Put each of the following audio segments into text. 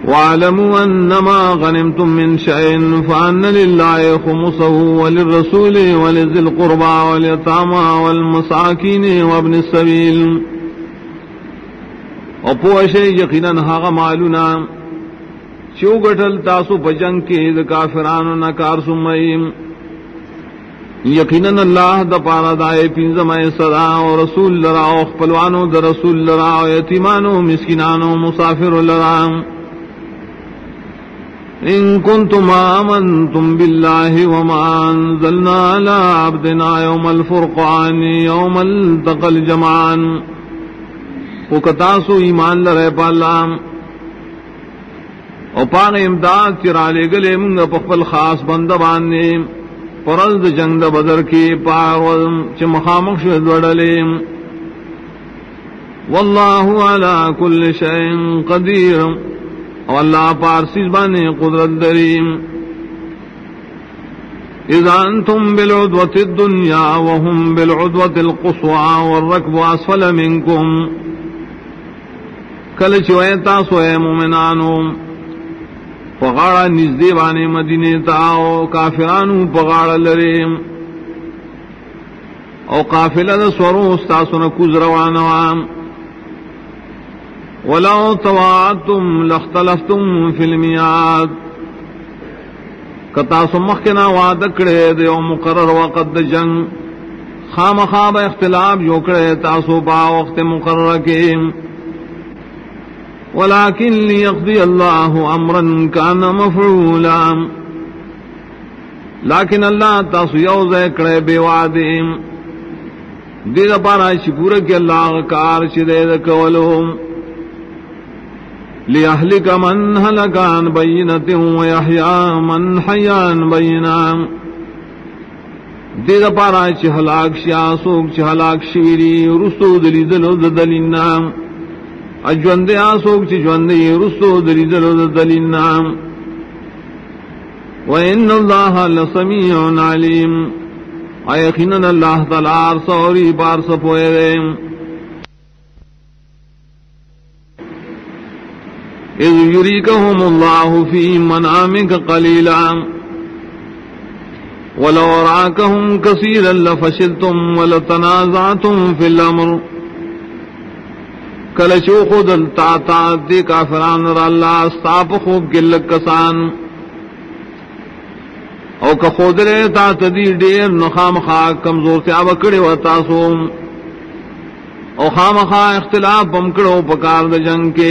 واعلموا انما غنمتم من شيء فان لله خمسه وللرسول ولذي القربى واليتامى والمساكين وابن السبيل او پوشے یقیناً ہاغ مالونا چوگٹل تاسو پجنگ کے کافرانو نکار سمئیم یقیناً اللہ دا پارا دائے پینزمائے صدا و رسول لرا و خپلوانو دا رسول لرا و یتیمانو مسکنانو مسافر لرا ان کنتم آمنتم باللہ وما انزلنا على عبدنا یوم الفرقان یوم التقى الجمعان او کتاسو ایمان لرے پالا او پاگ امداد چرا لے گلے منگا پخپل خاص بندباننے پرز جنگ دا بدر کی پاور چمخامخ شد وڈلیم واللہ علی کل شیء قدیر او اللہ پارسیز بانے قدرت دریم اذا انتم بالعدوة الدنیا وهم بالعدوة القصوى والركب اسفل منکم کل چوئے تاسوئے مومنانو پغاڑا نزدی بانے مدینے تاو کافرانو پغاڑا لریم او قافلہ دا سورو استاسونا کز روانوام ولو تواعدتم لاختلفتم فی المیعاد کتاسو مخنا وعدکڑے دیو مقرر وقت جنگ خام خواب اختلاف جو کرے تاسو با وقت مقرر کیم ولكن ليقضي الله امرا كان مفعولا لیکن اللہ تاسو یوزے کرے بے وعدیم دید پارا شکور کے اللہ کار شدید کولو لیہلک من ہلکان بینت ویحیا من حیان بینا دید پارا چہلاک شیاسوک چہلاک شویری رسو دلی دلو دلینا اجوندے آسوک چی جوندے رسو دلی دلو دلینا وَإِنَّ اللَّهَ لَسَمِيعٌ عَلِيمٌ ایقیناً اللہ تعالیٰ سوری بار سپوئے دے اِذْ يُرِيكَهُمُ اللَّهُ فِي مَنَامِكَ قَلِيلًا وَلَوْ رَاكَهُمْ كَثِيرًا لَفَشِلْتُمْ وَلَتَنَازَعْتُمْ فِي الْأَمْرِ کلچو خود التا دی کافران را اللہ استاپ خوب گلک کسان او کا خود رے تا تدی دیر نخام خواہ کمزور تیاب کڑے و تاسو او خام خواہ اختلاف بمکڑو پکار دا جنگ کے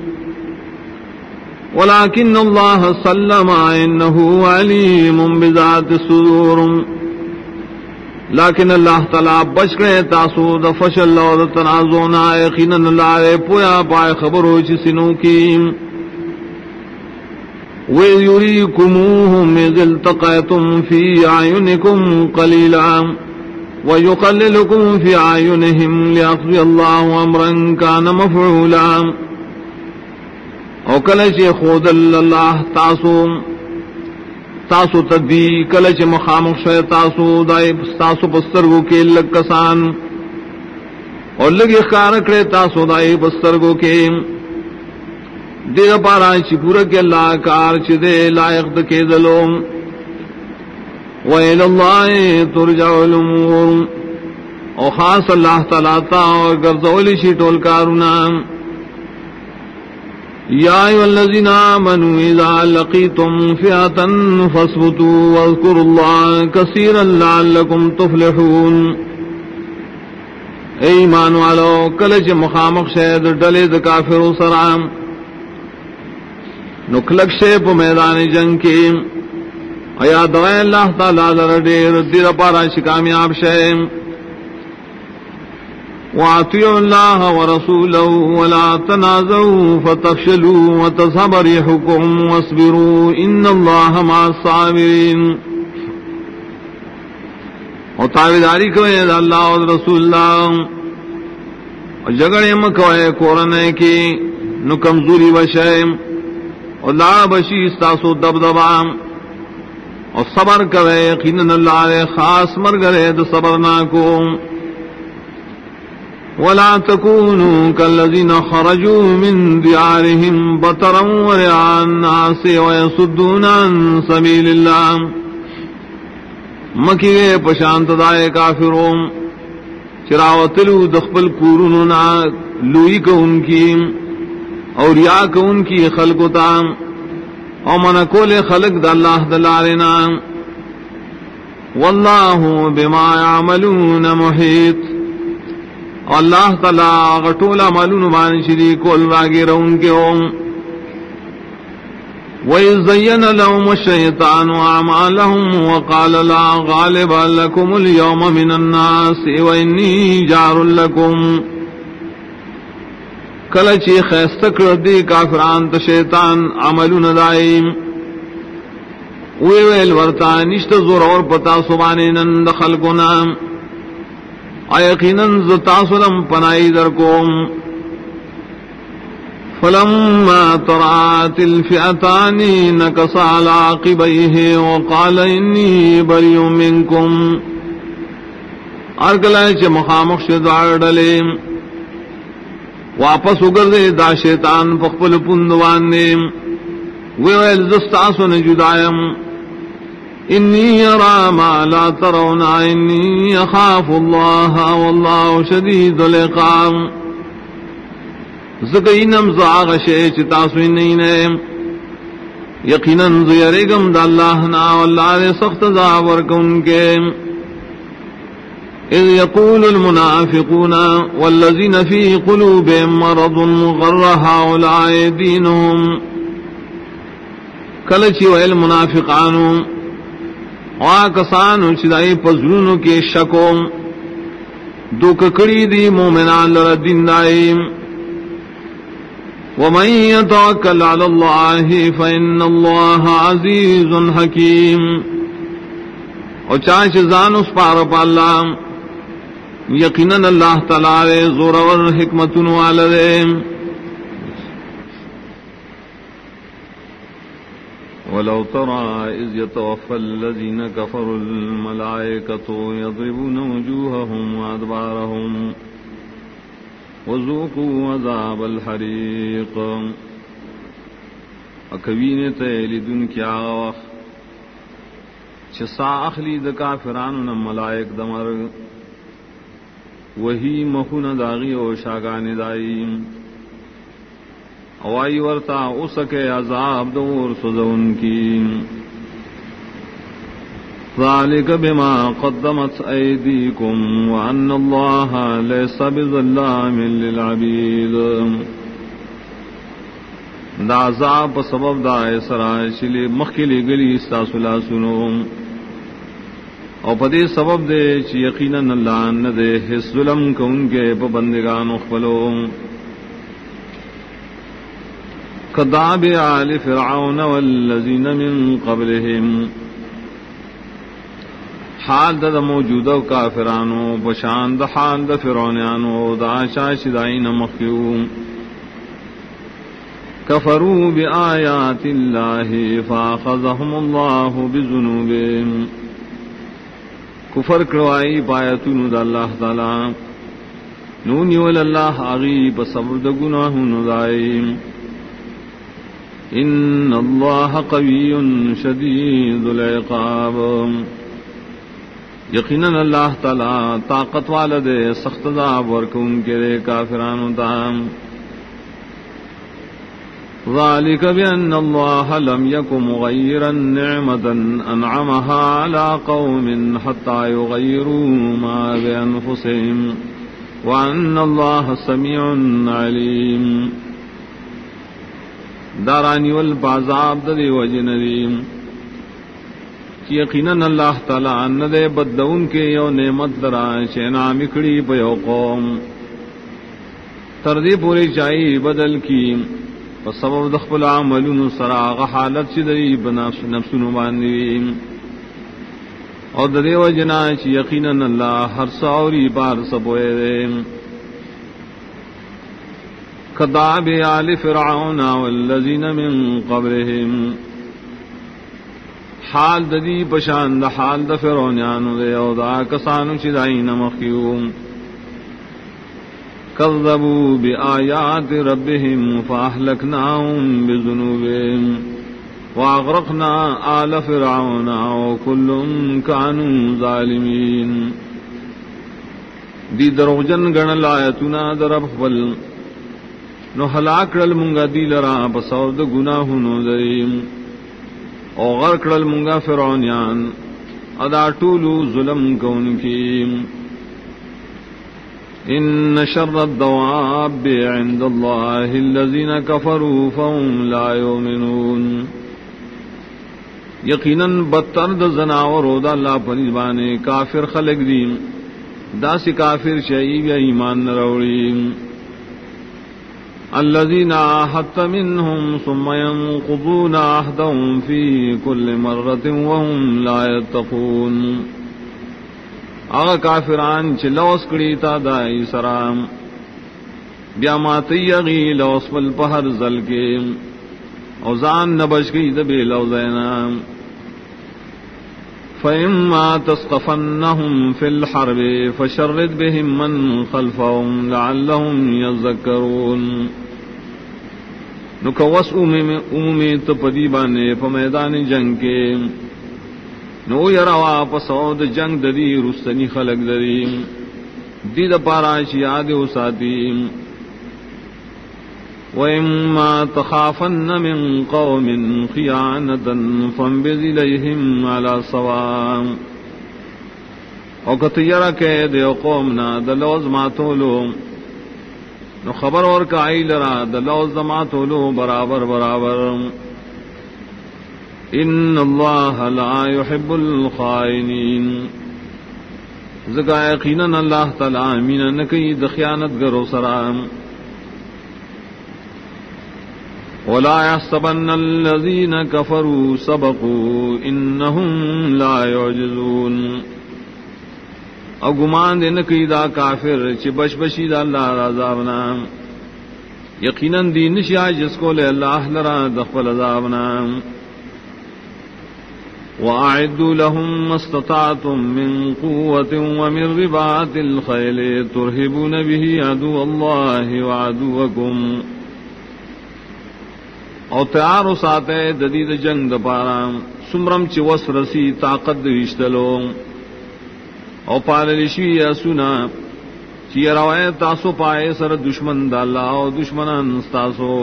ولیکن اللہ سلم انہو علیم بذات الصدور لیکن اللہ تعالیٰ بچ گئے تاسو دا فشل اور تنازونا یقیناً اللہ پویا پائے خبر ہو چسنو کی وَيُرِيكُمُوهُمْ إِذِ الْتَقَيْتُمْ فِي أَعْيُنِكُمْ قَلِيلًا وَيُقَلِّلُكُمْ فِي أَعْيُنِهِمْ لِيَقْضِيَ اللَّهُ أَمْرًا كَانَ مَفْعُولًا او کلچ خود اللہ تاسو تدی کلچ مخامخ شے تاسو دائب تاسو پسترگو کے لکسان اور لگی خارکڑے تاسو دائب پسترگو کے دیر پارا چپور کے اللہ کار چدے لائق دکے دلو وَإِلَى اللَّهِ تُرْجَعُ الْأُمُورُ او خاص اللہ تعالیٰ تا اور گرزولی شی ٹول کارونا یا ایھا الذین آمنوا اذا لقیتم فئة فاثبتوا واذکروا اللہ کثیرا لعلکم تفلحون اے ایمان والو کلچ مخامخ شید ڈلے د کافر سرام نکلک شیپ میدان جنگ کی ایا دوائے اللہ تعالی لرڈیر دیر پارا شکامیاب شیم وَأَطِيعُوا اللَّهَ وَرَسُولَهُ وَلَا تَنَازَعُوا فَتَفْشَلُوا وَتَذْهَبَ رِيحُكُمْ وَاصْبِرُوا إِنَّ اللَّهَ مَعَ الصَّابِرِينَ اور تابعداری کوئے اللہ اور رسول اللہ اور جگڑے مکوئے کورنے کی نو کمزوری بشے اور لا بشی استاسو دبدبام اور صبر کرے یقیناً اللہ خاص مرگرے تو صبر نہ کو ولا تكونوا كالذين خرجوا من ديارهم بطرا ورئاء الناس ويصدون عن سبيل الله مکیے پشانت دائے کافروں چراوتلو دخبل کورننا لوئی کو ان کی اور یا کو ان کی خلقتا او من کول خلق دا اللہ دلارنا واللہ بما يعملون محیط اللہ تعالی غٹولا معلوم بان شریک والواغیر ان کے وَإِذْ زَيَّنَ لَهُمُ الشَّيْطَانُ أَعْمَالَهُمْ وَقَالَ لَا غَالِبَ لَكُمُ الْيَوْمَ مِنَ النَّاسِ وَإِنِّي جَارٌ لَكُمْ کلچی خیستکر دی کافران تا شیطان عملون دائیم ویویل ورطا نشت زور اور پتا سبانینن دخلقنا ایقینن زتاسلم پنائی درکوم فلما ترات الفئتان نكص على عقبيه وقال إني بريء منكم ارگلائے چھ مخامخ شدار ڈلے واپس اگردے دا شیطان فقبل پندوان نے ویل زستاسن جدائم انی ارى ما لا ترون انی اخاف اللہ واللہ شدید العقاب زکینم زاغ شے چتاسوی نہیں نے یقیناً زیرگم دا اللہ نا واللہ دے سخت زابر کن کے اذ یقول المنافقون والذین فی قلوبهم مرض غر هؤلاء دینهم کلچی ویل منافقانو آکسانو چدائی پزرونو کے شکو دو ککڑی دی مومنان لردین دائیم ومن يتوكل على الله فإن الله عزيز حكيم اور چاچ زان اس پار پا اللہ یقیناً اللہ تعالی زور اور حکمت والدے ولو ترى إذ يتوفى الذين كفروا الملائكة يضربون وجوههم وأدبارهم وذوقوا عذاب الحریق اکوین تیلدن کیا وقت چسا اخلی د کافرانو نہ ملائک دمر وہی مخون داغی و شاگان دائی اوائی ورتا اسکے عذاب دور سزون کی ذلك بما قدمت أيديكم وأن الله ليس بظلام للعبيد دا عذاب سبب دا اسراء چلی مخلی گلی استاسلا سنو اور پدے سبب دے چی یقیناً اللہ ندے حس ظلم کو ان کے پابندگان اخفلو کداب آل فرعون والذین من قبلهم حال دا موجودہ کافرانو بشان دا حال دا فرعونیانو دا شاشدائین مخیوم کفروا بآیات اللہ فاخذهم اللہ بذنوبهم کفر کروائی پایتون دا اللہ تعالی نونی واللہ عغیب صبر دا گناہون دائیم ان اللہ قوی شدید العقاب یقیناً اللہ تعالی طاقت والدے سخت عذاب ورکون کے دے کافرانو دام ذالک بأن اللہ لم یک مغیرا نعمتا انعمها على قوم حتى یغیروا ما بانفسهم وان اللہ سمیع علیم دارانی والبعذاب دے وجنریم یقیناً اللہ تعالیٰ ندے بدون کے یو نعمت درا چینا مکڑی پیو قوم تردی پوری چائی بدل کی سبب دخل عملون سراغ حالت چدری بنفس نفسن باندویم اور ددے و جنا چی یقیناً اللہ ہر سوری بار سبوئے دے کداب آل فرعون والذین من قبلهم حال ددی پشان دا حال دا فرعونیانو دے او دا کسانو چی دائی نمخیوم كذبوا بآيات ربهم فأهلكناهم بذنوبهم وأغرقنا آل فرعون وكل كانوا ظالمين. دی دروجن گنل آیتنا درب خبل نو ہلاک کرل منگا دی لرا بسود گناہنو دریم او غر کرل منگا فرعونیان ادا طولو ظلم کون کی. ان شر الدواب عند اللہ الذین کفروا فهم لا یؤمنون. یقیناً بدتر د زناور او د اللہ پنځبانے کافر خلق دیم داسی کافر شعیب یا ایمان نروڑی. الذین عاہدت منهم ثم ينقضون عہدهم فی کل مرۃ وهم لا يتقون. آغا کافران چھ لوس کڑی تا دائی سرام بیا ماتی یغی لوس پل پہر زل کے اوزان نبش گئی دبی لوزینام. فإما تثقفنهم في الحرب فشرد بهم من خلفهم لعلهم يذكرون. نکوس عمومی تپدی بانے پمیدان جنگ کے نو یروا پسود جنگ دری رستنی خلق دری دید پاراش یاد اساتی. وَإِمَّا تَخَافَنَّ مِن قَوْمٍ خِيَانَةً فَانبِذْ إِلَيْهِمْ عَلَى سَوَاءٍ. او کتیرہ کہ دے قومنا دلوز ماتولو نو خبر اور کا آئی لرا دلوز ماتولو برابر برابر. ان اللہ لا يحب الخائنین. زکا یقیناً اللہ تعالی امین نکی دخیانت گرو سرام. ولا يحسبن الذين كفروا سبقوا انهم لا يعجزون. او گمان دین کی دا کافر چ بش بشی دا اللہ عذابنا یقیناً دین شیا جس کو لے اللہ لرا دخل عذابنا. وَأَعِدُّوا لَهُم مَّا اسْتَطَعْتُم مِّن قُوَّةٍ وَمِن رِّبَاطِ الْخَيْلِ تُرْهِبُونَ بِهِ عَدُوَّ اللَّهِ وَعَدُوَّكُمْ. او تیار و ساتے ددید جنگ دپارا سمرم چی وس رسی طاقت رشتلو او پاللشی یا سنا چی روائے تاسو پائے سر دشمن دالا او دشمنان استاسو.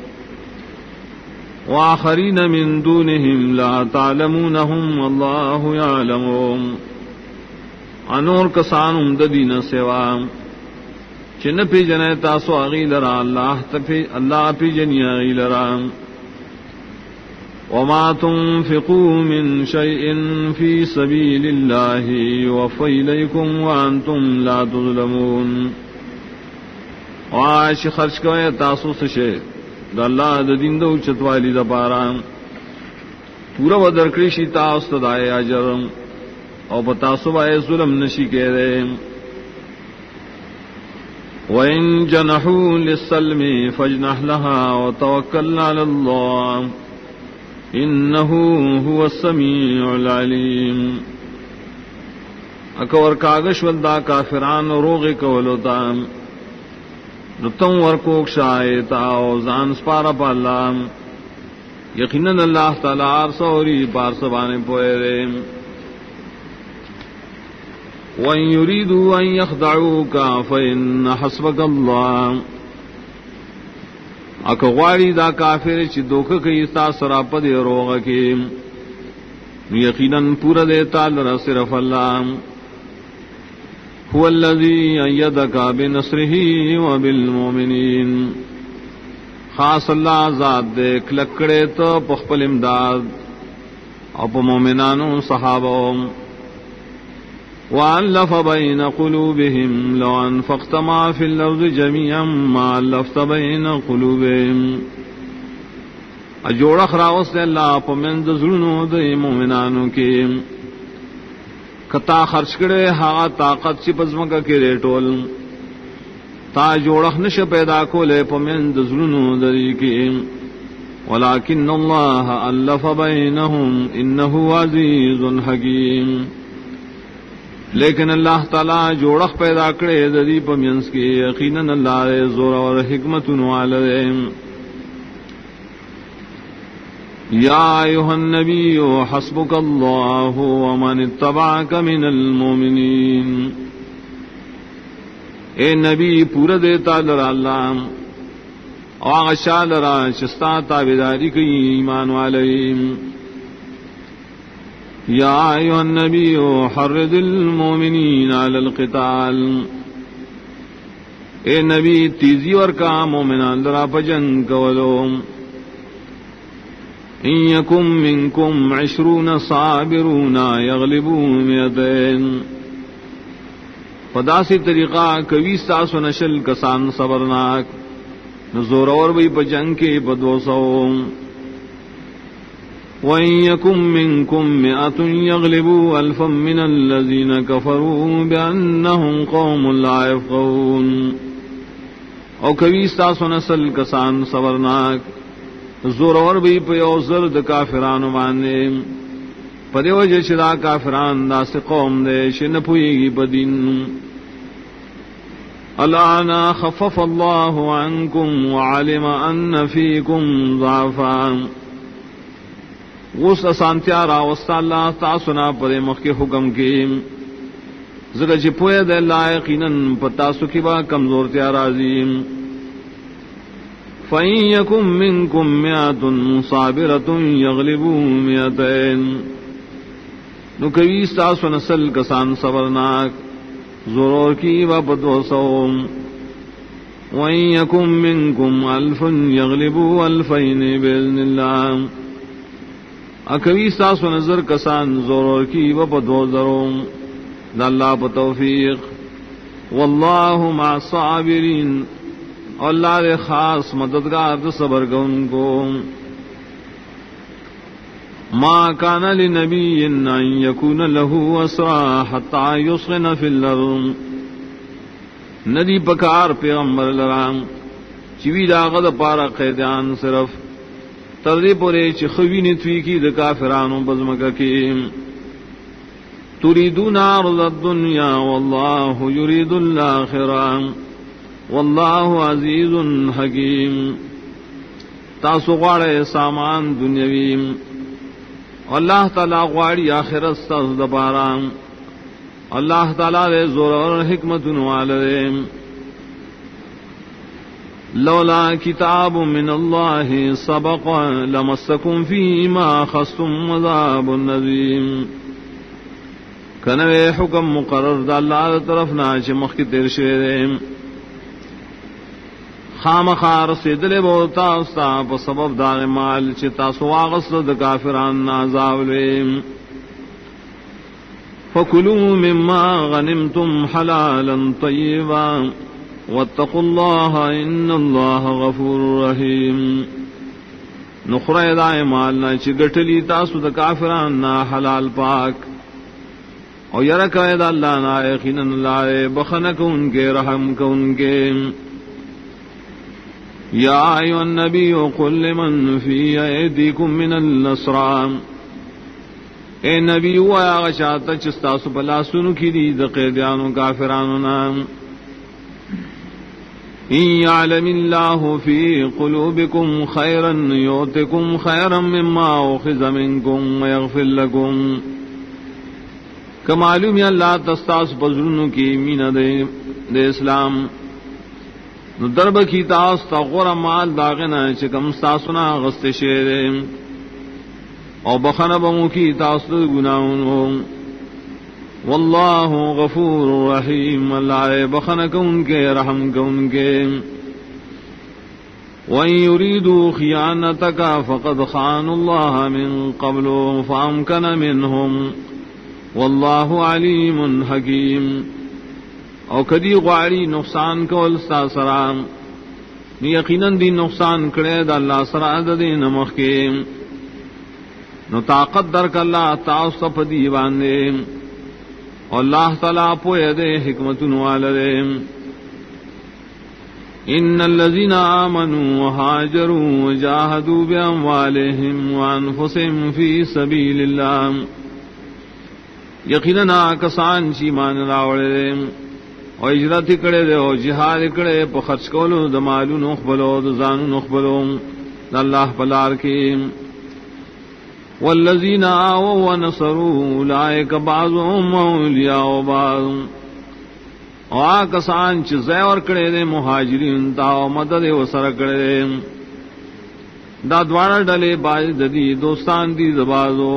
وآخرین من دونهم لا تعلمونهم اللہ یعلمون. انور کسانم ددین سوا چن پی جنے تاسو اغی لرا اللہ پی جنی اغی لرا. وما تنفقوا من شيء في سبيل الله يوفى إليكم وأنتم لا تظلمون. وعاش خرچ کوئے تاسو سشے دا اللہ دا دین دا اچتوالی دا پارا پورا و درکریشی تاست دائے اجرم او بتاسو بائے ظلم نشی کے دے. وَإِن جَنَحُوا لِلسَّلْمِ فَاجْنَحْ لَهَا وَتَوَكَّلْ عَلَى اللَّهِ إِنَّهُ هُوَ السَّمِيعُ الْعَلِيمُ. اکور کاغش ولدا کافران روغ کولوتا نتم ورکوک شایتا او زان سپارا پالا یقیناً اللہ تعالی عرصوری پارسبانے پوئے رے. وَإِن يُرِيدُوا أَن يَخْدَعُوكَ فَإِنَّ حَسْبَكَ اللَّهُ. اکغواری دا کافر چی دوکھ کئی ستا سراپ دے روغ کی یقیناً پورا دیتا لرا صرف اللہ. هو الذی ایدک بنصرہ وبالمؤمنین. خاص اللہ ذات دے کلکڑے تو پخپل امداد اپ مومنانو صحابوں. وَأَلَّفَ بَيْنَ قُلُوبِهِمْ لَوْ أَنفَقْتَ مَا فِي الْأَرْضِ جَمِيعًا مَا أَلَّفْتَ بَيْنَ قُلُوبِهِمْ. اجوڑا خراوس دے اللہ پمند ظلنو دے مومنانو کے کتا خرچ کرے ہاں طاقت چی پزمکا کے ریٹول تا جوڑخ نش پیدا کولے پمند ظلنو دے کے. وَلَكِنَّ اللَّهَ أَلَّفَ بَيْنَهُمْ إِنَّهُ عَزِيزٌ حَكِيمٌ. لیکن اللہ تعالیٰ جوڑخ پیدا کرے ددی پمینس کی یقیناً اللہ رے زور اور حکمت والے. یا ایھا النبی حسبک اللہ ومن اتبعک من المؤمنین. اے نبی پورا دیتا لرا اللہ آغشا لرا چستا تابداری کی ایمان والیم. یا ایھا النبی حرض المؤمنین علی القتال. اے نبی تیزی اور کا مومنان لرا پجنگ کولو. ان یکم منکم 20 صابرون یغلبوا 200. پداسی طریقہ کوی ساسو نشل کسان صبرناک نزور اور بھی پجنگ کے ب200. وَإِن يَكُن مِّنكُم 100 يَغْلِبُوا أَلْفًا مِّنَ الَّذِينَ كَفَرُوا بِأَنَّهُمْ قَوْمٌ لَّا يَفْقَهُونَ. او کوي ساسو نسل کسان صبرناک زور اور بھی پیو زرد کافرانو باندې پدې وجه چې دا کافران داسې قوم دې چې نه پوهیږي په دین. الآن خفف الله عنكم وعلم أن فيكم ضعفا. اس اسانتیا راوستا اللہ تاسنا پدے مخ کے حکم کی زگا چی پوئے دے اللہ یقیناً پتاسو کی با کمزور تیا رازیم. فَإِن يَكُن مِّنكُم 100 صَابِرَةٌ يَغْلِبُوا 200. نو کوي تاسو نسل کسان صبرناک ضرور کی با 200. وَإِن يَكُن مِّنكُم 1000 يَغْلِبُوا 2000 بِإِذْنِ اللَّهِ. اکوی ساسو نظر کسان زورور کی و ب200 دا اللہ پا توفیق. واللہ مع الصابرین. اللہ دے خاص مددگار دا صبر گون کو. ما کان لنبی ان یکون له اسرا حتی یسخن فی الارض. ندی پکار پیغمبر لرام چوی داغد پارا قیدیان صرف تردی پورے چخوی نتوی کی د کافرانو بزمکہ کی. تریدون عرض الدنیا واللہ یرید الاخرہ واللہ عزیز حکیم. تاسو غواړئ سامان دنیاوی اللہ تعالی غواړي آخرت ستاسو دپاره. اللہ تعالی دے زور اور حکمت والے. لولا کتاب من اللہ سبق لمسکم فیما اخذتم عذاب عظیم. کنوے حکم مقرر دا اللہ طرف نا چھ مخ کی تیر شوے دے خامخار سیدلے بوتا استا پا سبب داغ مال چھ تاسو آغسل دا کافران عذاب لے. فکلوا مما غنمتم حلالا طیبا واتقوا اللہ ان اللہ غفور رحیم. نخرہ دائے مالنا چی گٹلی تاسو دا کافران نا حلال پاک او یرکہ دا اللہ نا یقیناً اللہ بخنک ان کے رحم کو ان کے. یا ایھا النبی قل لمن فی ایدیکم من الاسرى. اے نبی و آغا چاہتا چستاسو پلا سنو کی دی دا قیدیانو کافرانو نام. ان یعلم اللہ فی قلوبکم خیرا یؤتکم خیرا مما اخذ منکم ویغفر لکم. کمعلوم یا اللہ تستاس بزرنو کی مین دے اسلام نو درب کی تاس تا غور مال داغنا چکم ستاسونا غست شیرے او بخن بمو کی تاس گناہوں. واللہ غفور رحیم. اللہ بخن کون کے رحم کون کے. وَإِن يُرِيدُوا خِيَانَتَكَ فَقَدْ خَانُوا اللَّهَ مِن قَبْلُ فَأَمْكَنَ مِنْهُمْ وَاللَّهُ عَلِيمٌ حَكِيمٌ. او کدی غواړي نقصان کول ستا سرام یقیناً دی نقصان کړي د الله سره د دین مخ کې نو طاقت درک الله تاسو په دی باندې اللہ تعالیٰ پوئے دے حکمت والے. ان الذين آمنوا وهاجروا وجاهدوا بأموالهم وأنفسهم في سبيل الله یقیناً کسان چی مان راوڑے او ہجرت کڑے دے او جہاد کڑے پا خرچ کولو دا مالو نخبلو دا زانو نخبلو دا اللہ پلار کی والذین آووا ونصروا اولئک بعضهم اولیاء بعض او کسان چی زیور کڑے دے مہاجرین تا او مدد و سر کڑے دے دا دوارا ڈلے باز دی دوستان دی زبازو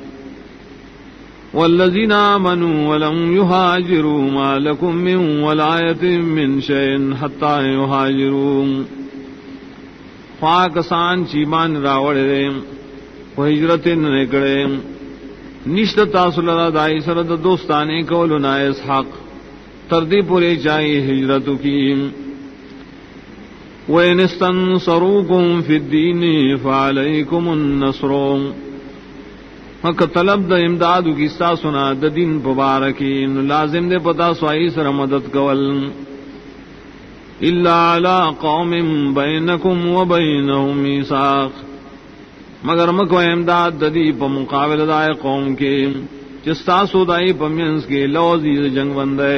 والذین آمنوا ولم يهاجروا ما لكم من ولایت من شيء حتى يهاجروا پاکستان چیمان راوڑے دے وہ ہجرت نکڑے نشت تاسو لرا دائی سرد دوستانے کولو نائس حق تردی پورے چاہیے ہجرت کی وَإِنِ اسْتَنصَرُوكُمْ فِي الدِّينِ فَعَلَيْكُمُ النَّصْرُ حق طلب دا امدادو کی سا سنا دا دین پبارکین لازم دے پتا سوائی سر مدد کول الا علی قوم بینکم و بینہم میثاق مگر مکو امداد دا دی پا مقابل دائے قوم کے چستا سو دائی پا منس کے لوزیز جنگ بندے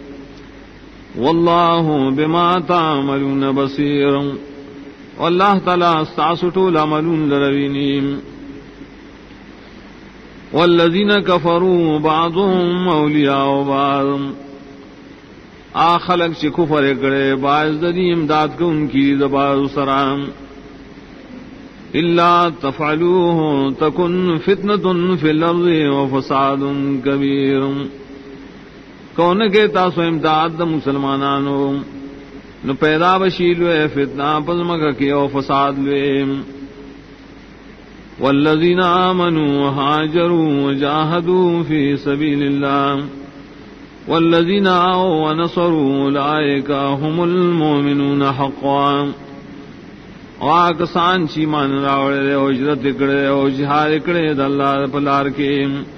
واللہ بما تعملون بصیر واللہ تعالی استاسو طول عملون لروینیم والذین کفروا بعضهم اولیاء بعض آخلق چی کفر کرے باعث دی امداد کو ان کی دباز سرام الا تفعلوه تکن فتنة فی الارض وفساد کبیر کون کے تاسو امداد دا مسلمانانو نو پیدا بشیلوے فتنہ پزمکہ کی او فساد لوے والذین آمنوا وهاجروا وجاهدوا في سبيل الله والذین آووا ونصروا اولئک هم المؤمنون حقا واکسان چی مان راوڑے او ہجرت کرے او جہاد کرے دا اللہ پلار کے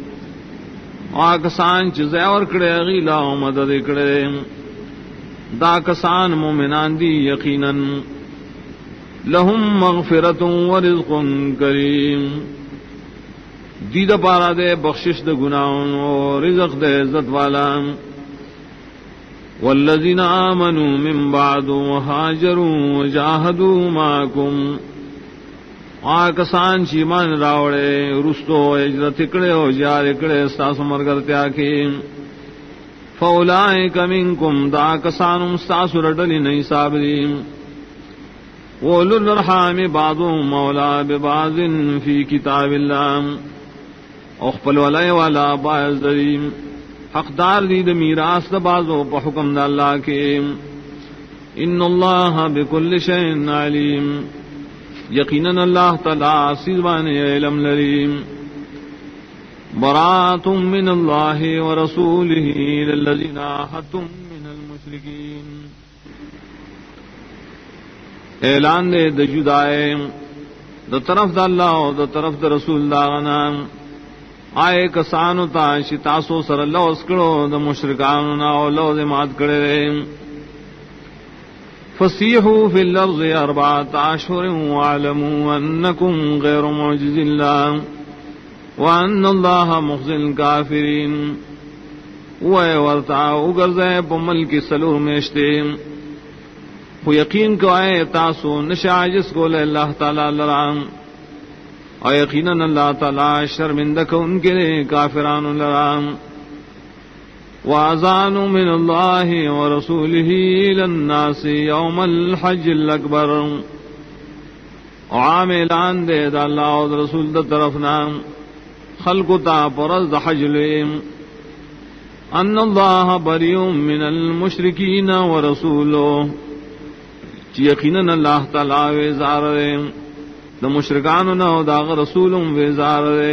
واکسان چی زیور کرے غیلا و مدد کرے دا کسان مومنان دی یقیناً لہم مغفرت و رزق کریم دید پارا دے بخشش دے گناہوں و رزق دے عزت والا والذین آمنوا من بعد وهاجروا وجاہدوا معکم آکسان چیمان راوڑے رستو ہجرت کڑے و جہاد کڑے استاس مرگرتیا کی فاولئک منکم دا کسانم استاس رڈلی نہیں صابرین وَأُولُو الْأَرْحَامِ بَعْضُهُمْ أَوْلَىٰ بِبَعْضٍ فِي كِتَابِ اللَّهِ اخپل ولی والا باعث دریم حقدار دید میراث دا بازو پا حکم دا اللہ کے ان اللہ بكل شيء علیم یقیناً اللہ تعالی سیزبان علم لریم براءۃ من اللہ ورسولہ للذین عاہدتم من المشرکین اعلان دے دا جدائے دا طرف دا اللہ و دا طرف دا رسول دا غنا آئے کسانو تا شتاسو سر اللہ اسکڑو دا مشرکانونا و اللہ دے مات کرے رے فسیحو فی الارض اربعت اشہر وعلموا انکم غیر معجز اللہ وان اللہ مخزی الکافرین وے ورطا اگرزے پمل کی سلور میشتے وہ یقین کو آئے تاسو نشاجس کو لے اللہ تعالی لرام اور یقیناً اللہ تعالی شرمندہ کو ان کے لئے کافران لرام وَأَذَانٌ مِّنَ اللَّهِ وَرَسُولِهِ لِلنَّاسِ يَوْمَ الْحَجِّ الْأَكْبَرِ عام اعلان دے دا اللہ و رسول دا طرفنا خلق تا پرز دا حج لیم ان اللہ بریء من المشرکین ورسولہ یقیناً اللہ تعالی ویزار دے دا مشرکانو نو دا رسولم ویزار دے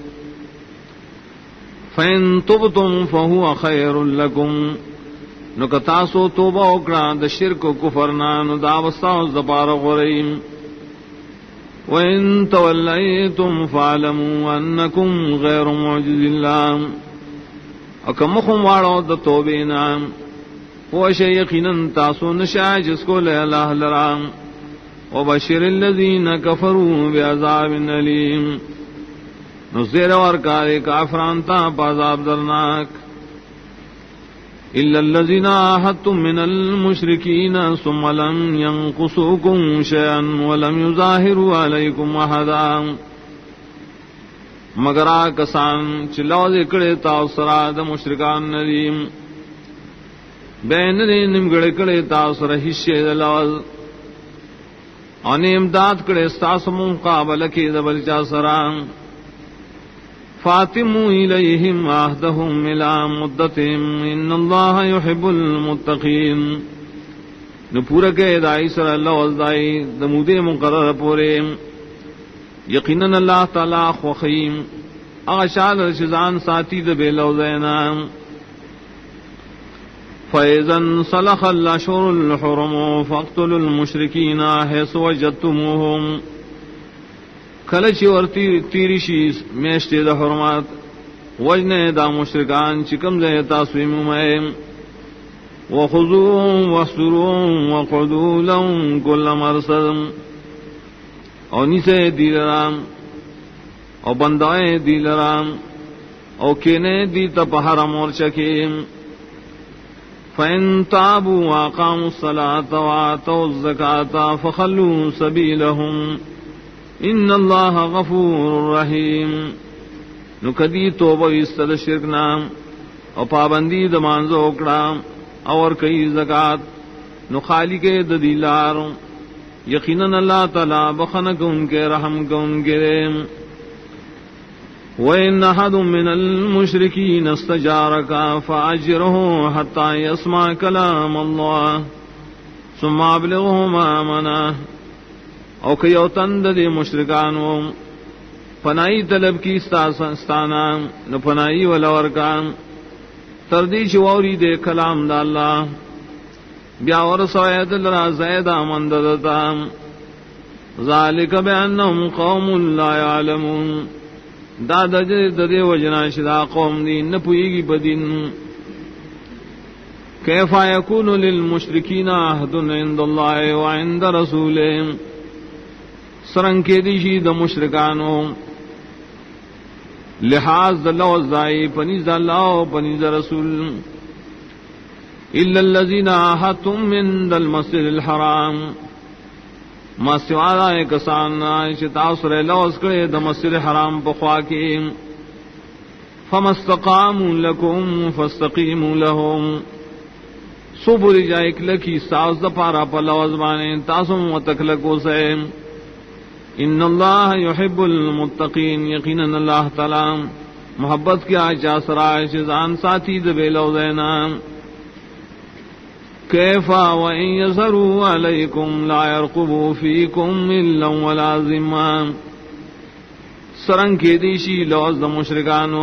فَإِن تُبْتُمْ فَهُوَ خَيْرٌ لَكُمْ نو کتاسو توبہ اکڑا دا شرک و کفرنا نو دا وستاو زبار غریم وَإِن تَوَلَّيْتُمْ فَعْلَمُوا أَنَّكُمْ غَيْرُ مُعْجِزِ اللَّهِ اکمخم وارو دا توبینا پوش یقیناً تاسو نشا جس کو لے اللہ لرام وبشر الذین کفروا بعذاب علیم نزیر ورکارے کافران تا پازاب درناک الا الذين عاهدتم من المشركين ثم لم ينقصوكم شيئا ولم يظاهروا عليكم احدا مگر کسان چلاو دکڑے تا سرا د مشرکان ندیم بین نیم گڑے کڑے تا سر حصے دلاز ان امداد کڑے ساس مقابل کی دبل چا سرام فاتموا الیہم عہدہم الی مدتہم ان اللہ یحب المتقین نو پورا کہ دائی سر اللہ وزدائی دمودے مقرر پورے یقیناً اللہ تعالی خوخیم اغشال رشزان ساتی دبے لوزینام فَإِذَا انْسَلَخَ الْأَشْهُرُ الْحُرُمُ فَاقْتُلُوا الْمُشْرِكِينَ حَيْثُ وَجَدتُّمُوهُمْ کلچی اور تیری شیز میشتے دا حرمات وجنے دا مشرکان چکم دے تاسویم میں وَخُذُوهُمْ وَاحْصُرُوهُمْ وَقْعُدُوا لَهُمْ كُلَّ مَرْصَدٍ اور نیسے دی لرام اور بندائے دی لرام اور کینے دی تپہرم اور چکیم فَإِن تَابُوا وَأَقَامُوا الصَّلَاةَ وَآتَوُا الزَّكَاةَ فَخَلُّوا سَبِيلَهُمْ ان اللہ غفور رحیم نو کدی توبہ استد شرک نام اور پابندی دمانزو اکڑام اور کئی زکاة نو خالی کے ددیلار یقیناً اللہ تعالی بخنک ان کے رحم کو ان کے وَإِنَّ أَحَدٌ مِّنَ الْمُشْرِكِينَ اسْتَجَارَكَ فَأَجِرْهُ حَتَّى يَسْمَعَ كَلَامَ اللَّهِ ثُمَّ أَبْلِغْهُ مَأْمَنَهُ او کئی او تند دے مشرکانو پنائی طلب کی استانا نو پنائی ولورکان تردی چواری دے کلام دا اللہ بیا ورسوید لرا زید آمن ددتا ذالک بانہم قوم لا یعلمون دا دے وجنا شدا قوم دی نپوئیگی بدین کیفا یکون للمشرکین عہد عند اللہ وعند رسولہ سرنگ کے دیشی دا مشرکانو لحاظ دا اللہ وزائی پنیز اللہ و پنیز رسول الا الذین آہدتم من دا المسجد الحرام ما سوارا ایک کسان شتاثر لوز کرے دا مسجد حرام پخواکی فمستقاموا لکم فاستقیموا لهم صبر جائک لکی ساز دا پارا پا لوز بانے تاسم و تکلکو سے ان اللہ یحب المتقین یقیناً اللہ تعالی محبت کیا چاسرائے شزان ساتھی دبے لوزینا کیفا وَإِن يَظْهَرُوا عَلَيْكُمْ لَا يَرْقُبُوا فِيكُمْ إِلًّا وَلَا ذِمًّا سرنگ کے دیشی لوز دا مشرکانو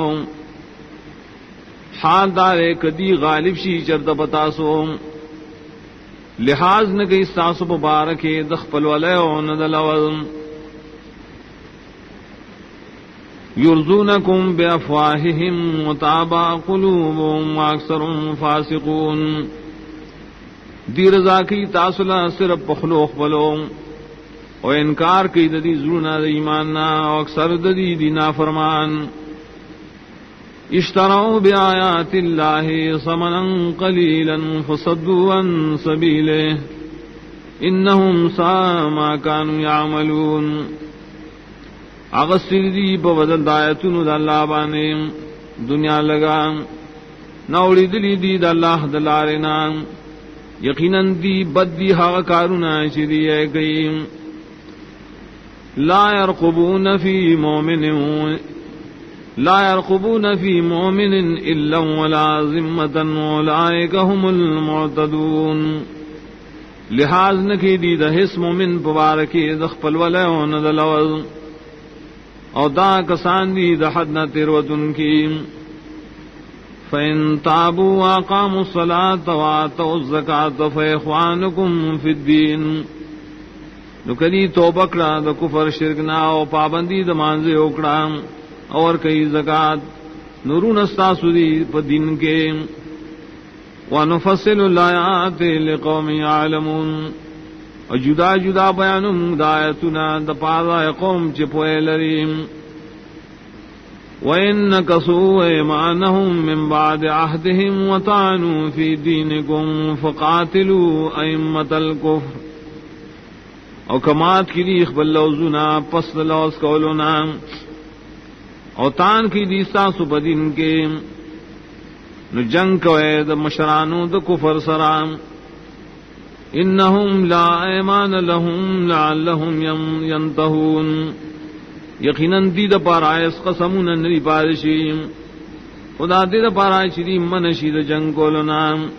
حال دارے کدی غالب شی چرد بتاسو لحاظ نہ کئی ساسو مبارکے دخپل ولیو ندلوز یرزونکم بافواہہم وتابا قلوبهم واکثرهم فاسقون دی رضا کی تاصلہ صرف پخلوخ بلو و انکار کی ددی زرونا دی ایماننا و اکثر ددی دینا فرمان اشتروا بآیات اللہ ثمنا قلیلا فصدوا عن سبیلہ انہم ساء ما كانوا یعملون اغسر دی پا بدل دایتونو دا اللہ بانے دنیا لگا نوڑی دلی دی دا اللہ دلارنا یقیناً دی بد دی حق کارونا چیدی اے گئی لا يرقبون فی مومن الا ولا ذمتا اولئک هم المعتدون لحاظ نکی دی دا حس مومن پبارکی دخپل ولیون دلوز او دا کسان دی دا حد نہ تیروتن کی فَإِن تَابُوا وَأَقَامُوا الصَّلَاةَ وَآتَوُا الزَّكَاةَ فَإِخْوَانُكُمْ فِي الدِّينِ نو کدی توبہ کڑا دا کفر شرکنا او پابندی دا مانزے اکڑا اور کئی زکاة نورون استاسو دی پا دین کے وَنُفَصِّلُ الْآيَاتِ لِقَوْمٍ يَعْلَمُونَ اور جدا جدا بیانم دایتنا دا پادا قوم چپوئے لریم وَإِن نَكَثُوا أَيْمَانَهُم مِّن بَعْدِ عَهْدِهِمْ وَطَعَنُوا فِي دِينِكُمْ فَقَاتِلُوا أَئِمَّةَ الْكُفْرِ، او کمات کی دی اخبر لوزنا پس لوز کولونا، او تان کی دی ساسو بدین کے نو جنگ کوئے دا مشرانو دا کفر سرام، انہم لا ایمان لہم لعلہم ینتہون، یقیناً دی دا پارائس قسمون نری پارشیم، خدا دی دا پارائش دی منشی دا جنگ کولونا،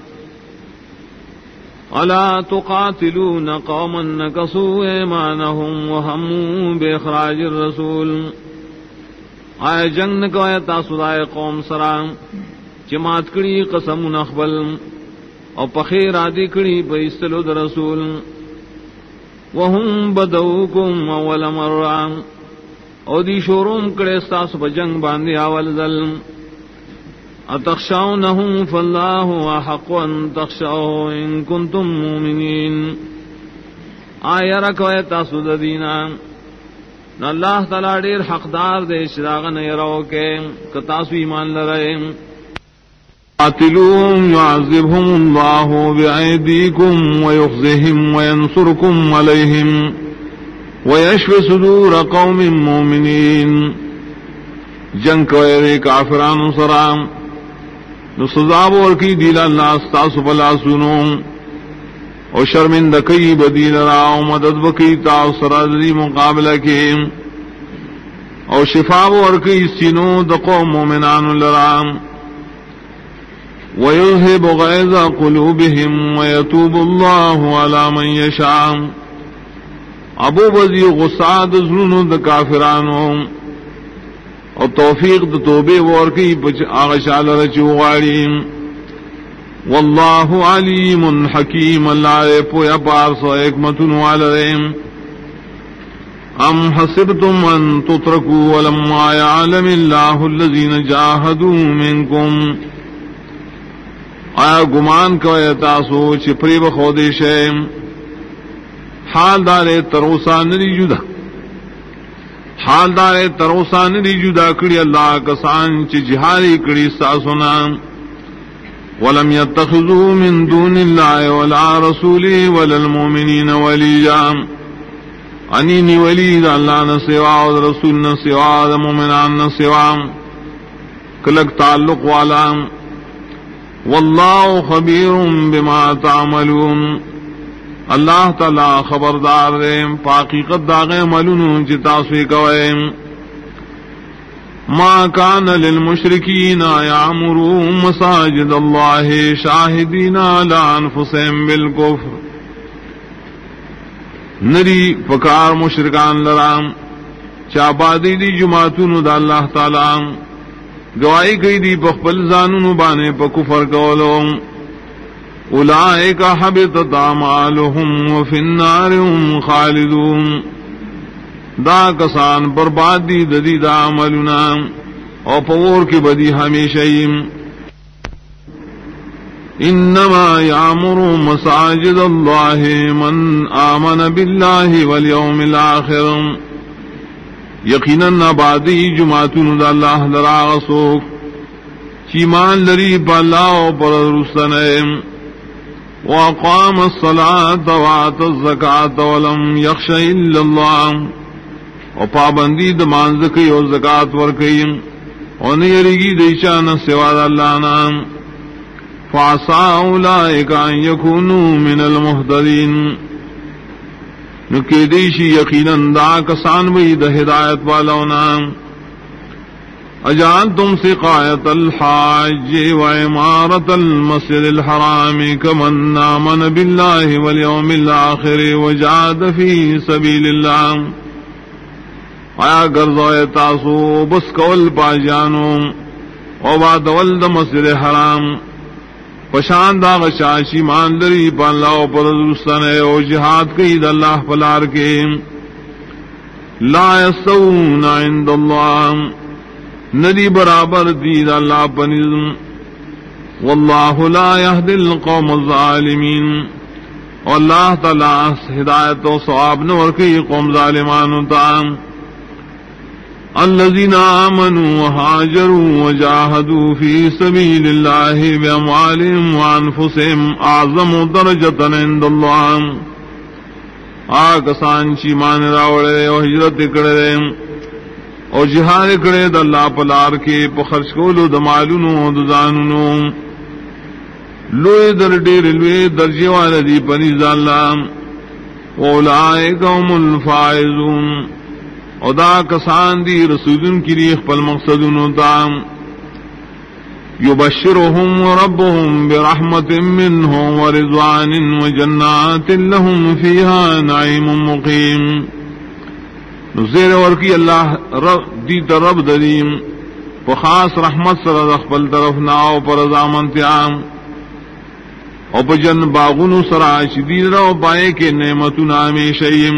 الا تقاتلون قوما نکثوا ایمانہم وہموا باخراج الرسول، آئے جنگ نکوئے تاسو دائے قوم سرام جماعت کڑی قسم نخبل او پخیر آدی کڑی بیستلو در رسول، وهم بدوکم اول مرام، او دی شوروم کڑے ستاسو پا جنگ باندی اول ظلم، اتخشونہم فاللہ احق ان تخشوہ ان کنتم مومنین، آیا رکوئے تاسو ددینا نہ اللہ تعالیٰ دیر حقدار دے شراغن یرو کے کتاسو ایمان لرائے، قاتلوهم يعذبهم الله بأيديكم ويخزهم وينصركم عليهم ويشفي صدور قوم مؤمنين، جنگ کوئے کافران سرام نو سزاب اور کی دیل اللہ استاسو بلا سنو، او شرمندہ کئی بدیل راو مدد بکی تاو سرادری مقابلہ کے، او شفاو اور کی سینو دقو مومنان لرام، وَيُذْهِبُ غَيْظَ قُلُوبِهِمْ وَيَتُوبُ اللَّهُ عَلَى مَن يَشَاءُ، ابو بزی غصاد ظلم د کافرانو اور توفیق د توبے ور کی آغشال رچوغاڑی، واللہ علیم حکیم، اللہ پویا پارس و حکمت والریم، ام حسبتم ان تترکوا ولما يعلم اللہ الذین جاہدوا منکم، آیا گمان کو تاسو چپری بخودش ہے، حال دارے تروسا نری جدا، حال دارے تروسا نری جدا کڑی اللہ کسان چی جہاری کڑی ساسونا، ولم يتخذوا من دون اللہ ولا رسولی ولا المؤمنین ولیا، انینی ولید اللہ نسوا و رسول نسوا و مومنان نسوا، کلک تعلق والا، واللہ خبیر بما تعملون، اللہ تعالی خبردار دے پاقیقت داغے ملون جتاسوی کوئے، ما کان للمشرکین یعمروا مساجد اللہ شاہدین علی انفسہم بالکفر، نری پکار مشرکان لرام چابادی دی جماعتون دا اللہ تعالی گواہی کئی دی پخپل زانون بانے پا کفر کولو، اولئک حبطت اعمالهم وفی النار هم خالدون، دا کسان برباد دی ددی دا عملنا اور پور کی بدی ہمیشہیم، انما یعمر مساجد اللہ من آمن باللہ والیوم الآخر، یقیناً آبادی جماعتون دا اللہ لراغ سوک چیمان لری پا اللہ و پر رسطنے، وَأَقَامَ الصَّلَاةَ وَآتَى الزَّكَاةَ وَلَمْ يَخْشَ إِلَّا اللَّهَ، اور پابندی دمان زکی اور زکاة ورکی اور نیرگی دیشان سواد اللہ نام، فَعَسَىٰ أُولَٰئِكَ أَن يَكُونُوا مِنَ الْمُهْتَدِينَ، نکی دیشی یقیناً دا کسان وی دا ہدایت والاونا، اجعلتم سقایت الحاج وعمارت المسجد الحرام کمن آمن باللہ والیوم الآخر وجاہد فی سبیل اللہ، آیا گرزوئے تاسو بس کول پاجانو او بات ولد مسجد حرام پشان دا غشاشی مان لری پا اللہ و پر درستنے او جہاد کئی دا اللہ پلار کے، لا یستوون عند اللہ، ندی برابر دی دا اللہ پنزم، واللہ لا یهدی القوم الظالمین، اور اللہ تعالی ہدایت و ثواب نور کی قوم ظالمان تا، الذين آمنوا وهاجروا وجاهدوا في سبيل الله بأموالهم وأنفسهم أعظم درجة عند الله آکسان چی مان راوڑے اور ہجرت کرے اور جہاد کرے د اللہ پلار کے پخرچ کولو د مالونو د زانونو لوی در ډیر لوی درجه والا دی پنځ الله اولئک هم الفائزون او دا کسان دی رسولن کی ریخ پل مقصدونو تام یبشرهم ربهم برحمت منه ورضوان وجنات لهم فيها نعيم مقيم نزیر ورکی اللہ دی رب دریم خاص رحمت سر رخبل طرف ناو پر رضامندیام او پجن باغن سرا شدید رو پائے کے نعمت نام شیم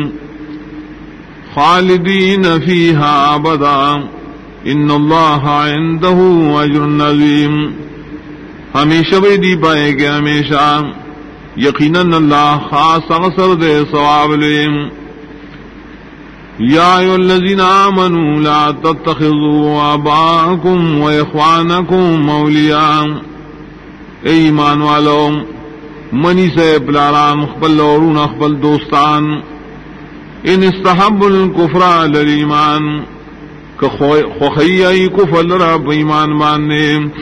خالدین فیہا ابدا ان اللہ عنده اجر عظیم ہمیشہ بھی دی پائے گے ہمیشہ یقیناً اللہ خاص اغسر دے ثواب لیم یا ایھا الذین آمنوا لا تتخذوا آباءکم واخوانکم اولیاء اے ایمان والو منی سے پلاران اخبل اورون اخبل دوستان ان استحب الکفر علی الایمان خخیئی کفر رب ایمان ماننے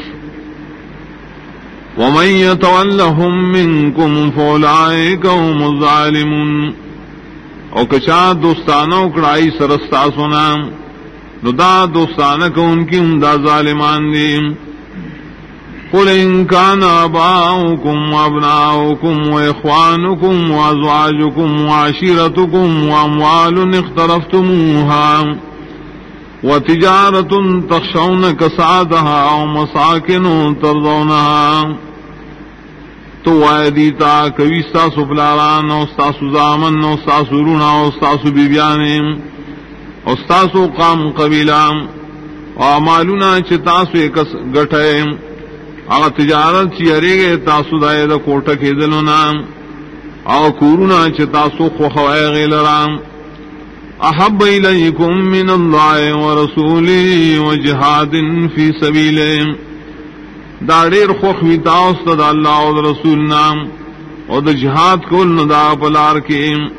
ومن یتولہم منکم فاولئک هم الظالمون او کچا دوستانہ اکڑائی سرستا سنا نو دا دوستانہ کو ان کی دا ظالمان دی قل ان کان آباؤکم وابناؤکم واخوانکم وازواجکم وعشیرتکم واموال اخترفتموها وتجارة تخشون کسادها ومساکن ترضونها تو وعدیتا کوي ستاسو پلاران او ستاسو زامن او ستاسو رونا او ستاسو بیبیانیم او ستاسو قام قبیلام او اعمالونا چه تاسو اکس گٹھائیم اغا تجارت چی اریگے تاسو دائے دا کوٹا کے دلونا اغا کورونا چه تاسو خوخوائی غیلرام احب الیکم من اللہ ورسولی وجہاد فی سبیلیم دا دیر خوخوی تاست دا اللہ و دا رسول نام و دا جہاد کل دا پلار کے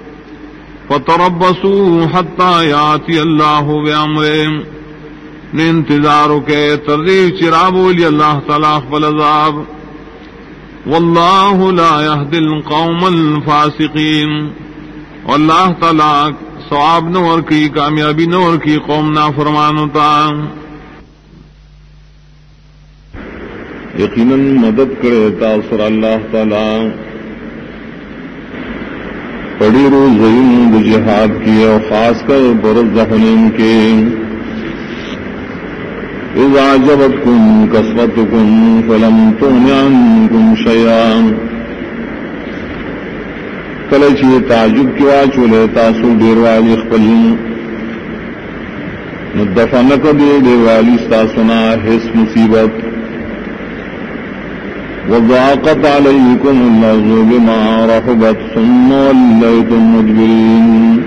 فتربصوا حتی یاتی اللہ بیامرے نے انتظارو کے تردیو چرابو لی اللہ تعالیٰ اقبل عذاب واللہ لا یهدی القوم الفاسقین واللہ تعالیٰ ثواب نور کی کامیابی نور کی قوم نافرمانو تا یقیناً مدد کرے تاثر اللہ تعالی پڑی روز زین جہاد کی اور خاص کر برز حنین کے اذا عجبتکم کثرتکم فلم تغن عنکم شیئا کلچی تعجب کیا چولے تاسو دیروالی اخپلین ندفنک دے والی ستاسنا حس مصیبت وضاقت علیکم الارض بما رحبت ثم وليتم مدبرین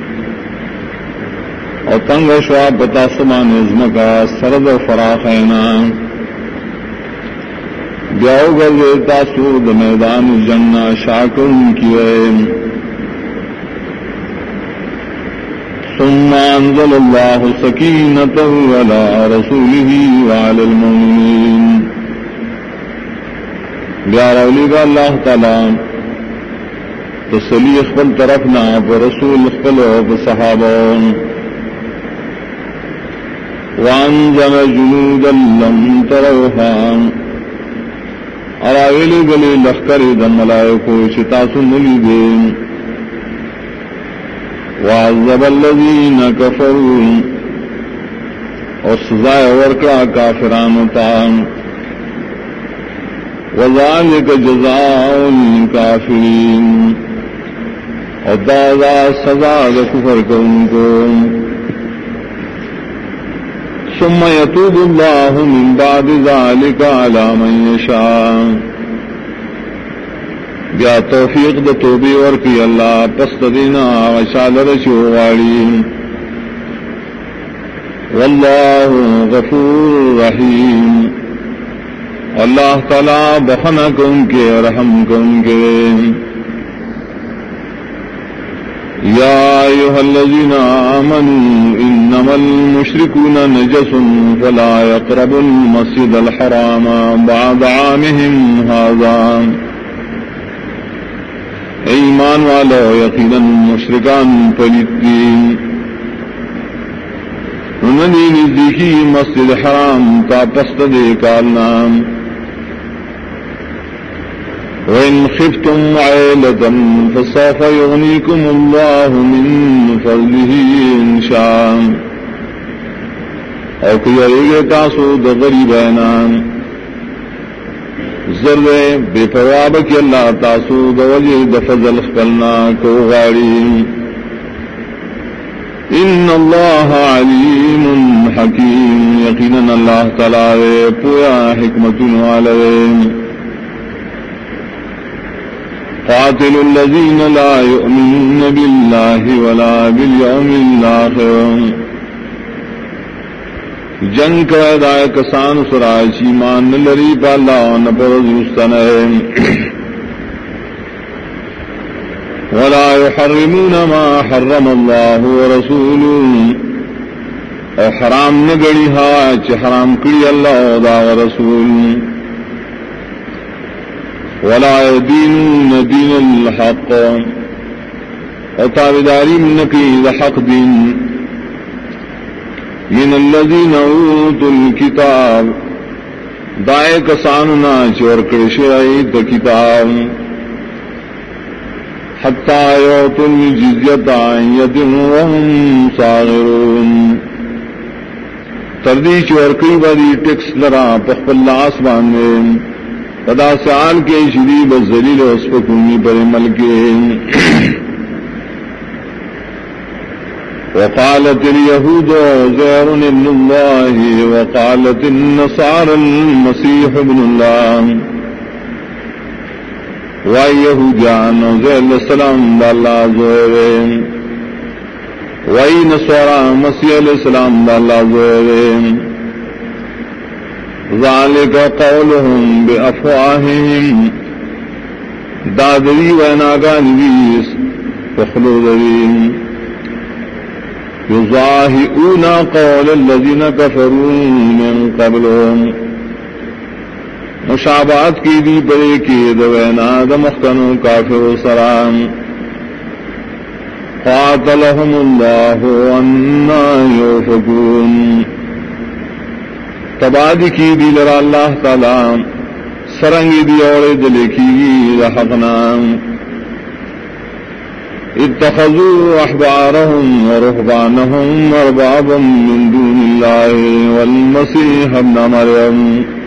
اور تنگ شوا پتا سمان ازم کا سرد فراخینا بیاو گرے تاسو د میدان جنہ شاکرن کیے ثم انزل اللہ سکینتہ علی رسولہ وعلی المؤمنین بیارولی کا اللہ تعالی تسلی اخبل طرفنا پر رسول اخبل و صحابون وانزل جنودا لم تروها اراویلی گلی لخکری دا ملائکو چتاسو ملی دین وعذب الذین کفروا اور سزائے ورکا کافرانو تام وذالک جزاء الکافرین اور دادا سزا دا کفر کرن کو ثم يتوب الله من بعد ذلك على من يشاء بیا توفیق د توبی ورکی اللہ پس دینا وشال رشو غاڑی واللہ غفور رحیم، اللہ تعالی بخنا کن کے رحم کن کے۔ یا ایھا الذین آمنوا انما المشرکون نجس فلا يقربوا المسجد الحرام بعد عامهم ھذا، ایمان والو یقینا مشرکان پلیت انہوں نزدیکی مسجد حرام کا پست دے کالنا۔ وَإِنْ خِفْتُمْ عَيْلَةً فَسَوْفَ يُغْنِيكُمُ اللَّهُ مِنْ فَضْلِهِ إِنْ شَاءَ، اور کہ یریگے تاسو د غریبینان ذرے بے پرواب کی اللہ تاسو د وجہ د فضل خپلنا کو غاڑی۔ ان اللہ علیم حکیم، یقیناً اللہ تعالی پویا حکمت والے۔ قاتل الذین لا یؤمنون باللہ ولا بالیوم الآخر، جنگ کرے دائے کسان سراج ایمان لری پا اللہ نپرز مستنے، ولا يحرمون ما حرم الله ورسوله، اور حرام نہ گڑی ہا چ حرام کری اللہ دا رسول، ولا يدينون دين الحق، اور تابعداری نکی حق دین، من الذين اوتوا الكتاب، دائے کساننا چور کرشائی د کتاب، حتی یعطوا الجزیۃ عن ید وهم صاغرون، تردی چورکی بدی ٹیکس لرا پخپل لاس باندے، پدا سیال کے شریب الذلیل اسفکونی پر ملکے۔ وقالت اليهود عزير ابن الله وقالت النصارى المسيح ابن الله، وائی یہودیان عزیر علیہ السلام دا اللہ زہرین، وائی نصارا مسیح علیہ السلام دا اللہ زہرین، ذالک قولهم بافواہہم، دادری ویناگان ویس فخلودرین، یضاہئون قول الذین کفروا من قبلهم، مشابہت کی دی بڑے کی دوینا دمختنو کافر سلام، قاتلہم اللہ انا یوفکون، تبادی کی دی لرا اللہ تعالی سرنگی دی اور دلے کی رحقنا، اتخذوا احبارهم ورهبانهم اربابا من دون اللہ والمسیح ابن مریم،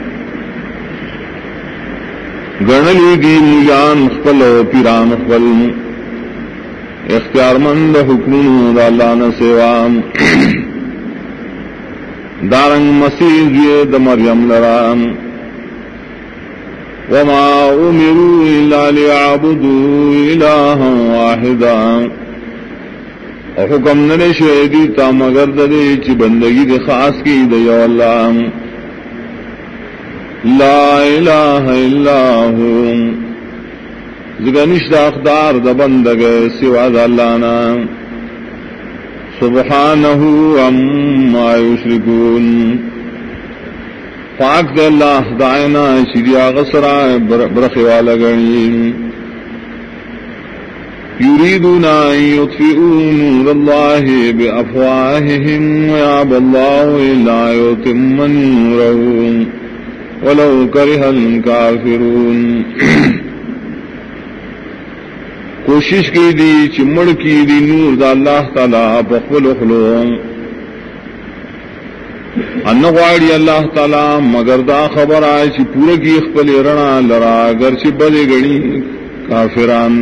گنلی دی ملیان خپل و پیران خپل، اختیار مند حکمون دا اللہ نسوام، دارنگ مسیح زید مریم لرام، وما امروا الا لیعبدوا الہا واحدا، اور حکم نلے شہدی تا مگر دے چی بندگی دے خاص کی دیو اللہ، لا الہ الا ہو، زگنش دا اقدار دا بندگے سوا دا اللہ نا، سبحانہ عما یشرکون، پاک دے اللہ دائنا شریا غسرائے برخی والا گنین، یریدون ان یطفئوا نور اللہ بافواہہم ویابى اللہ الا یتم نورہ ولو کرہ الکافرون، کوشش کی دی چمڑ کی دی نور دا اللہ تعالی بخل خلو، انغواڑی اللہ تعالی مگر دا خبر آئے چی پورا کی اخبر رنا لرا گرچہ بدے گڑی کافران۔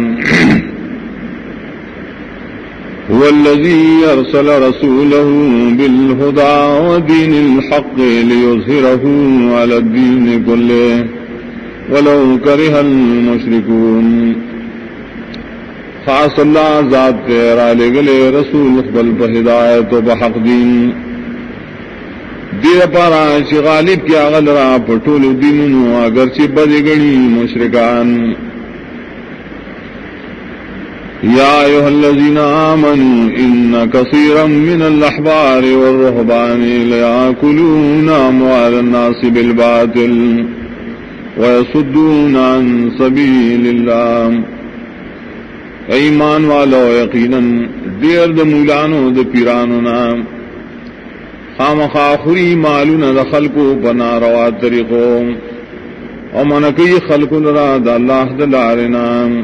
هو الذي أرسل رسوله بالهدى ودين الحق ليظهره على الدين كله ولو كره المشركون، خاص اللہ ذات کے را لے گلے رسول اقبل بہدایت و بحق دین، دیر پارا چی غالب کی آغل را پٹول دیننو اگرچی بدگنی مشرکان. یا ایوہ الذین آمنوا ان کثیرا من الاحبار والرہبان لیاکلون اموال الناس بالباطل ویصدون عن سبیل اللہ. ایمان والو یقیناً دیر دا مولانو دا پیرانو نام خامخاخری مالون دا خلقو بنا روا طریقو ومنکی خلقو لرا دا اللہ دا لارنام.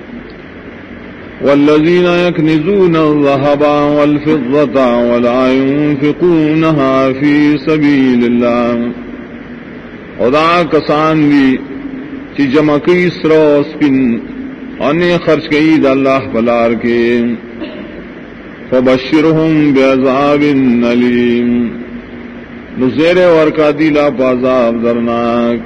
والذین یکنزون الذهب والفضة ولا ينفقونها فی سبیل اللہ. خدا کسان دی چی جمع کی سرو سپن انہیں خرچ کی دا اللہ بلار کے فبشرهم بعذاب علیم. نزیر ورکا دیلا پازاب درناک.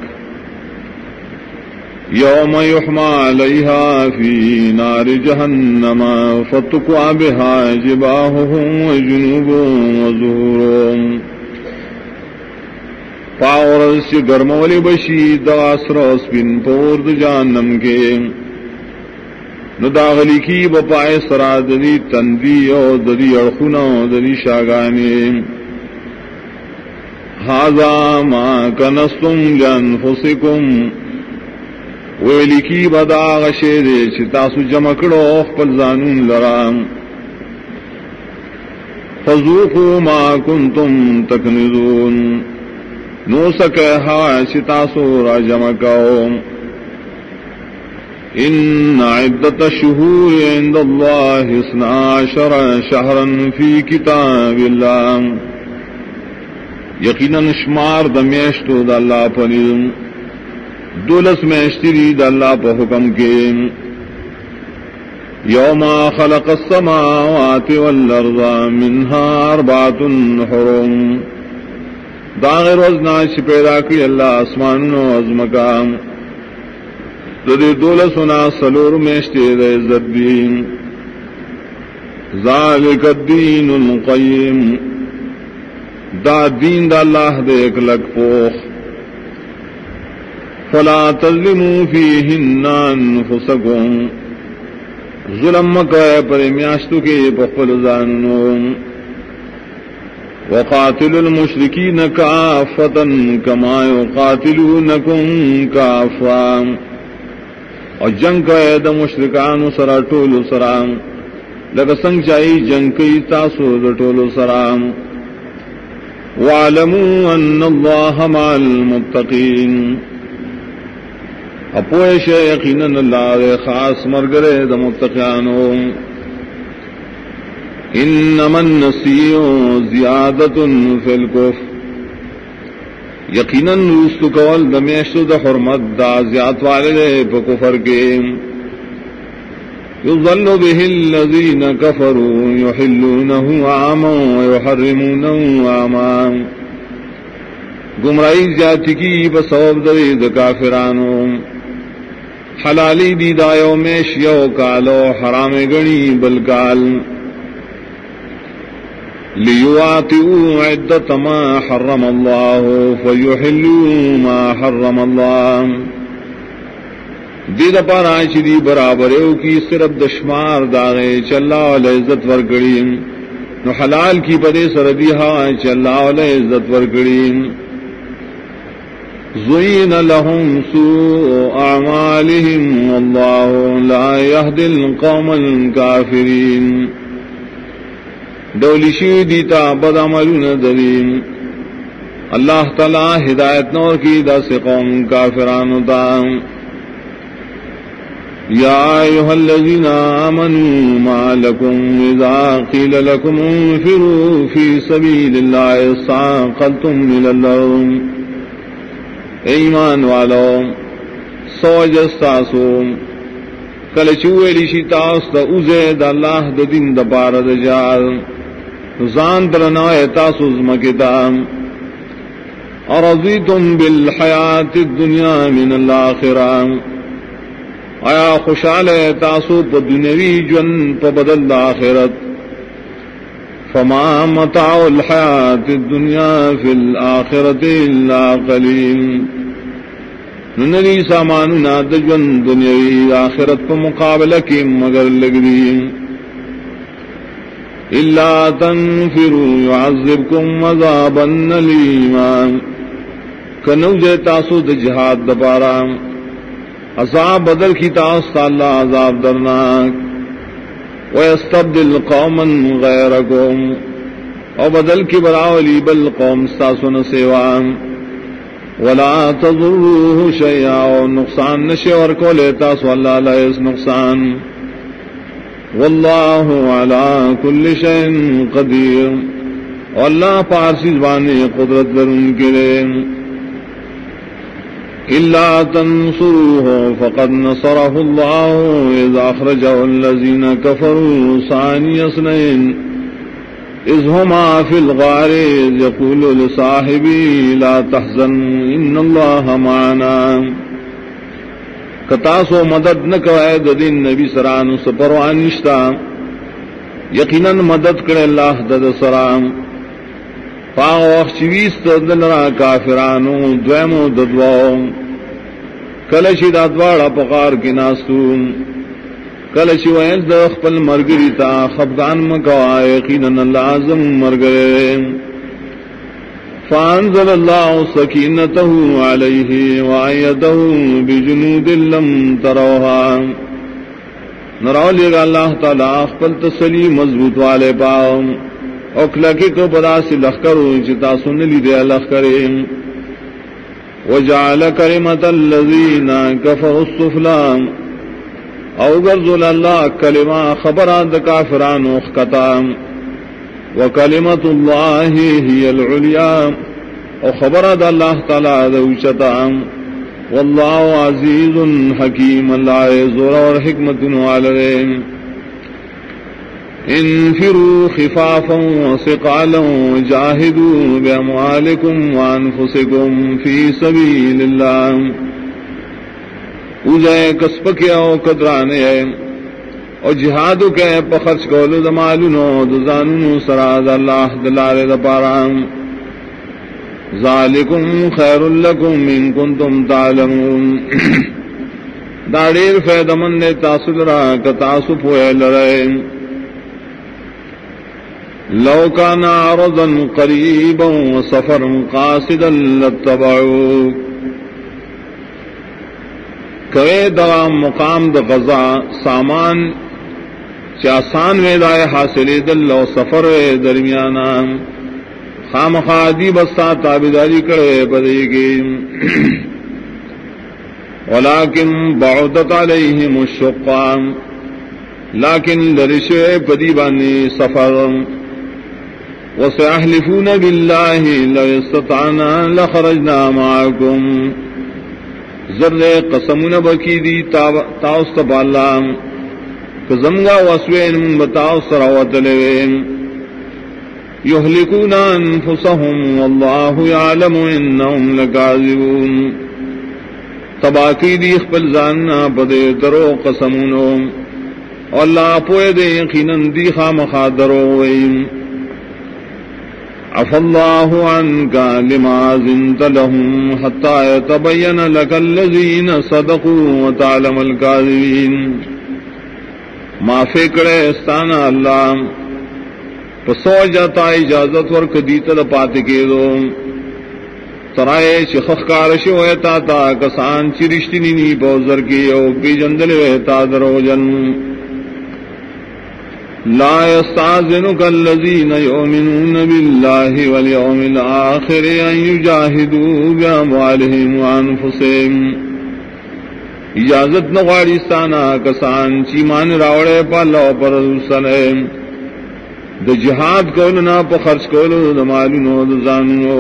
یوم یحما علیہا فی نار جہنم فتقع بها جباہهم وجنوبهم وظہورهم. پاورس گرمولی بشی داسر اسپن پورد جہنم کے نو داغلی کی بپائے سرا دری تندی او دری اڑخنا دری شاگانے. ھذا ما کنستم لانفسکم ویلی کی بداغ شیدے چتاسو جمکڑو خپل زانون لرام. فذوقوا ما کنتم تکنزون نو سکے ہا چتاسو را جمکاؤ. ان عدت الشہور عند اللہ 12 شہرا فی کتاب اللہ. یقیناً شمار دمیشتو دا اللہ پنیم 12 میشتری دا اللہ پا حکم کے. یوم خلق السماوات والارض منها 4 حرم. داغر وزنا چھ پیدا کی اللہ اسمان و عظمکام دے 12 سلور میشتے دے عزت دین. ذالک الدین القیم دا دین دا اللہ دے ایک لگ پوخ. فلا تظلموا فیہن انفسکم ظلم مکوئے پر میاشتو کے پخپل زاننو. وقاتلوا المشرکین کافتا کما یقاتلونکم کافا. اور جنگ کا دا مشرکان سرا ٹول سرام لگا سنگ چاہی جنگ کی تاسو دا ٹول سرام. وَاعْلَمُوا أَنَّ اللَّهَ مَعَ الْمُتَّقِينَ اپوش یقیناً اللہ دے خاص مرگرے دا متقیانو. انما النسیء زیادۃ فی الکفر یقیناً روستو کول دمیشتو دا حرمت دا زیادت والدے پا کفر کے. یضل به الذین کفروا یحلونہ عاما ویحرمونہ عاما. گمراہی زیادتی کی بسبب درید کافرانو حلالی دی دایو میش یو کالو حرام گنی بلکال. لیواتئوا عدت ما حرم اللہ فیحلوا ما حرم اللہ. دید پارا چی دی برابریو کی صرف دشمار داغے چلا علیہ عزت ورگڑین نو حلال کی پدے سردیہا چلا علیہ عزت ورگڑین. زین لهم سوء اعمالهم واللہ لا یهدی القوم الکافرین. دولی شیو دیتا بد عملون دلیم اللہ تعالی ہدایت نور کی دا سے قوم کافران دا. یا ایھا الذین آمنوا ما لکم اذا قیل لکم انفروا فی سبیل اللہ ثاقلتم الی الارض. ایمان والو سوجستاسو کل چویلی شتاس دا اوزے دا اللہ دا دین دا پار دا جال زان درنائے تاسو زمکتا. ارضیتم بالحیات الدنیا من الاخرہ آیا خوشحال ہے تاسو پا دنیاوی جن پا بدل دا آخرت. فما متاع الحیات الدنیا فی الآخرۃ الا قلیل ننری ساماننا دجون دنیاوی آخرت پا مقابلہ کی مگر لگدی الا تنفروا يعذبكم عذابا الیما کنو جے تاسو د جہاد دپارا عذاب بدل کی تاس اللہ عذاب درناک وَيَسْتَبْدِلْ قَوْمًا غَيْرَكُمْ اور بدل کی براولی بل قوم ساسن سیوان وَلَا تَضُرُّوهُ شَيْئًا اور نقصان نشور کو لیتا سو اللہ علیہ اس نقصان وَاللَّهُ عَلَى كُلِّ شَيْءٍ قَدِيرٌ اور اللہ پارسی زبانے قدرت درن کے لئے إلا تنصروه فقد نصره الله إذ أخرجه الذين كفروا ثاني اثنين إذ هما في الغار إذ يقول لصاحبه لا تحزن إن الله معنا کتاسو مدد نکوائے دین نبی سران سپروان نشتا یقیناً مدد کرے اللہ دد سرام پاو اخشویست دلرا کافرانو دویمو ددواو کلشی دادواڑا پقار کی ناستون کلشی ویل دخ پل مرگری تا خفگان مکوا یقیناً لازم مرگرے فانزل اللہ سکینته علیہ وآیته بجنود لم تروها نراولی گا اللہ تعالی اخپل تسلی مضبوط والے پاؤ اوکلکی کو بدا سے لخکرو چتا سن لی دے لخکریں وجعل کلمت الذین کفروا السفلا او گرزل اللہ کلمہ خبرات کافران اخکتا وکلمت اللہ ہی العلیا او خبرات اللہ تعالی دوچتا واللہ عزیز حکیم اللہ زور اور حکمت والرین انفروا خفافا وثقالا وجاهدوا باموالكم وانفسكم في سبيل الله اوجائے کسب کیا او قدرانے او جہاد کے پخرچ کولو دمالونو دزانونو سراد اللہ دلارے دپارام ذالکم خیر لکم ان کنتم تعلمون داڑیر فیدمن نے تاسل را کتاسو پوئے لرائے لو كان عرضا قريبا وسفرا قاصدا لاتبعوك کوئے دا مقام دا غزا سامان چاسان ویدائے حاصلی دل و سفر درمیانا خام خادی بستا تابداری کرے بدے گی ولكن بعدت عليهم الشقا لیکن لرشے پدی بانی سفر وسيحلفون بالله لو استطعنا لخرجنا معكم زر قسمون بکی دی تاوست بالا کزمگا وسوین بتاو سراوت لوین يهلكون انفسهم والله يعلم انهم لكاذبون تباکی دی خپل ځان پدې درو قسمونو الله پوهه دې یقینا دی خامخا درو وین عفى الله عنك لما زنت لهم حتى يتبين لك الذين صدقوا وتعلم الكاذبين ما فکر استانا اللہ پسو جاتا اجازت ورک دیتا دا پاتے کے دو ترائے شخخ کارشی ہوئیتا تا کسان چی رشتی نینی پوزر کی او پی جندل ہوئیتا درو جن لا يستعذنك الذين يؤمنون بالله واليوم الآخر أن يجاهدوا بأموالهم وأنفسهم اجازت نغاریستانا کسان چیمان راوڑے پا اللہ پر رسلیں دا جہاد کولنا پا خرچ کولو دا مالونو دا زانونو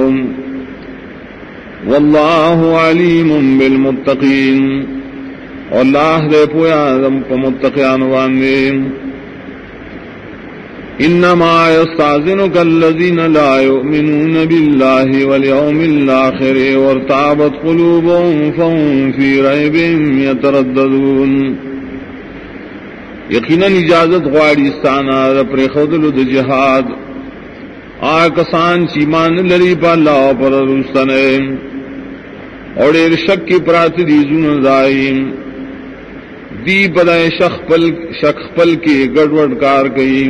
واللہ علیم بالمتقین واللہ دے پویا دم پا متقیان واندین انما يستعذنك الذين لا يؤمنون بالله واليوم الآخر وارتابت قلوبهم فهم في ريبهم يترددون یقیناً اجازت غواړي ستانه پر خودلو د جهاد کسان چیمان لری پا اللہ پر رستنے اور دیر شک کی پرات دی زون دائیم دی پدائے شک پل کی گڑوڑ کار کئیم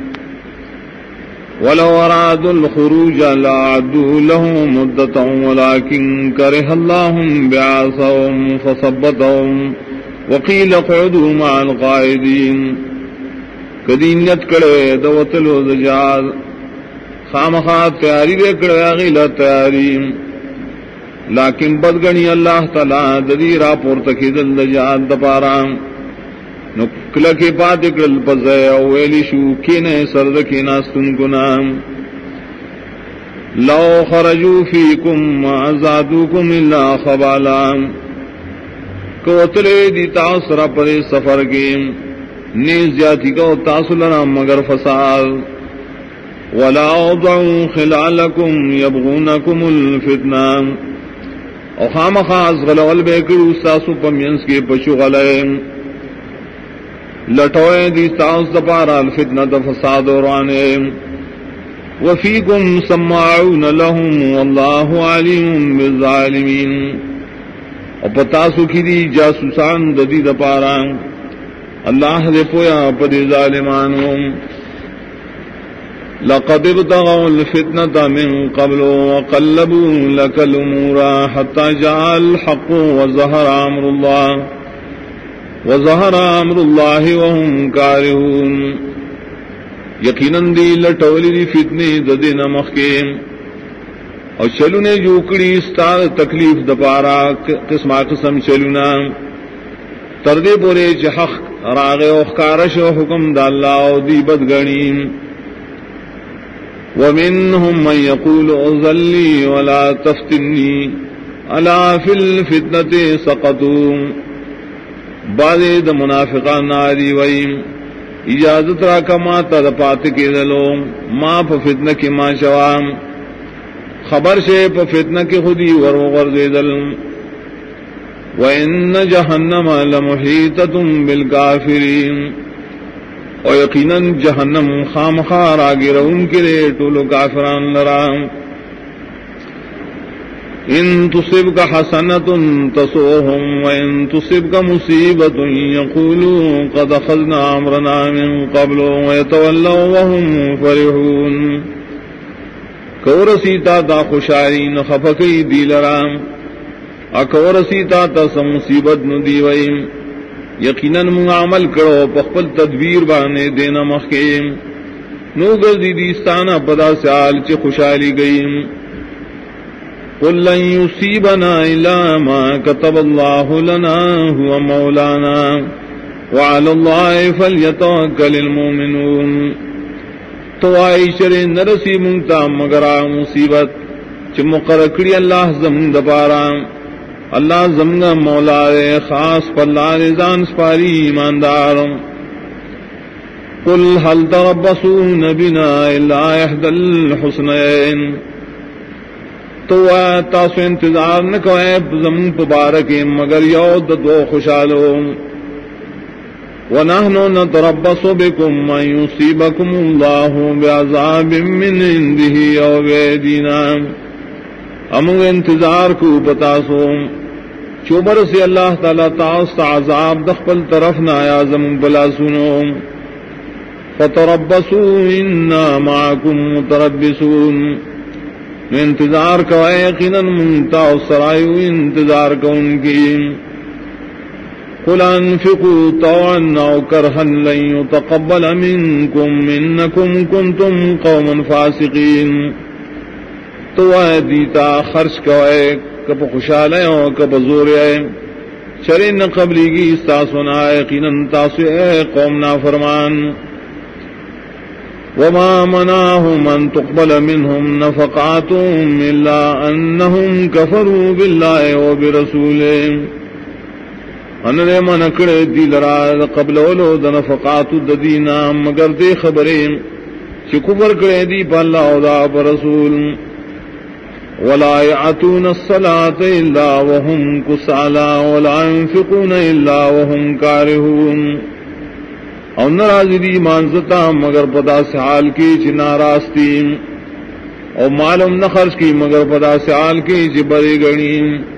وَلَوْ أَرَادُوا الْخُرُوجَ لَأَعَدُّوا لَهُ مُدَّةً وَلَكِنْ كَرِهَ اللَّهُ بِعَاثَهُمْ فَثَبَّتَهُمْ وَقِيلَ اقْعُدُوا مَعَ الْقَاعِدِينَ کدینیت کڑے دوتلو دجال خامخات تیاری دے کڑے غیلہ تیاری لیکن بدگنی اللہ تعالی ددی را پورتکی دل دجال دپارام نکلکی پاتی کرل پزے اویلی شو کینے سردکی ناستن کنام لو خرجو فیکم عزادوکم اللہ خبالام کوتلے دی تاثر پر سفر کی نیز جاتی کو تاثلنا مگر فساد ولا اوضعوا خلالکم یبغونکم الفتنام او خام خاص غلول بیکر استاسو پمینس کے پشو غلائم لٹوئے دی تاؤس دپارا الفتنة فساد ورانے وفیکم سماعون لهم واللہ علیم بالظالمین اور پتاسو کی دی جاسوسان ددی دپارا اللہ دے پویا پدی ظالمانوں لقد ابتغوا الفتنة من قبل وقلبوا لك الأمور حتى جاء الحق وظهر أمر الله وهم كارهون یقیناً دی لٹولی دی فتنی ددین مخیم اور چلونے جوکڑی ستار تکلیف دپارا قسمہ قسم چلونا تردے پورے چحق راغ اخکارش و حکم دا اللہ و دی بدگنیم ومنهم من يقول اذلی ولا تفتنی الا فی الفتنة سقطوا بعد دا منافقان ناری ویم اجازت را کما تا دا پات کے دلو ما پا فتنہ کی ما شوام خبر شے پا فتنہ کی خودی ورغرد دل وَإِنَّ جَهَنَّمَ لَمُحِيطَةٌ بِالْكَافِرِينَ اور یقیناً جہنم خامخار آگے رہن کے لئے ٹولو کافران لرام ان تصبك حسنة تسؤهم وإن تصبك مصيبة يقولوا قد أخذنا أمرنا من قبل ويتولوا وهم فرحون کورسیتا تا خوشارین خفقی دی لرام اکورسیتا تا سمصیبت ندی ویم یقیناً من عمل کرو پخپل تدبیر بانے دینا مخیم نو گردی دیستانا پدا سیال چی خوشحالی گئیم قل لن يصيبنا إلا ما كتب الله لنا هو مولانا وعلى الله فليتوكل المؤمنون تو عائشر نرسی منتا مگرا مصیبت چ مقرکڑی اللہ زمن دپارا اللہ زمن مولا خاص پلا نزان سپاری ایماندار قل هل تربصون بنا الا احدى الحسنين تو تاسو انتظار نہ کوئے زمین مبارک مگر یود دو خوشالو ونحن نتربص بكم ان يصيبكم الله بعذاب من عنده او بأيدينا ہم انتظار کو بتاسو چوبر سے اللہ تعالی تاس عذاب دخل طرف نہ آیا زمین بلا سنو فتربصوا انا معكم متربصون انتظار کا یقیناً منتا سرائیو انتظار کا ان کی قل انفقوا طوعا او کرها لن يتقبل منكم انكم كنتم قوما فاسقين تو دیتا خرچ کا کب خوشحال ہے اور کب زور ہے چرے نہ قبلی کی استاسونا یقیناً تاسو قوم نافرمان وما منعهم أن تقبل منهم نفقاتهم إلا أنهم كفروا بالله وبرسوله انرے من کڑے دی لرا قبل اولو د نفقات الدینا مگر دے خبریں کہ کفر کڑے دی پا اللہ و دا برسول ولا يعطون الصلاة إلا وهم كسالى ولا ينفقون إلا وهم كارهون اور ناراضی دی مانزتا مگر پدا سے حال کی چ ناراستی اور معلوم نہ خرچ کی مگر پدا سیال کی جبری گڑی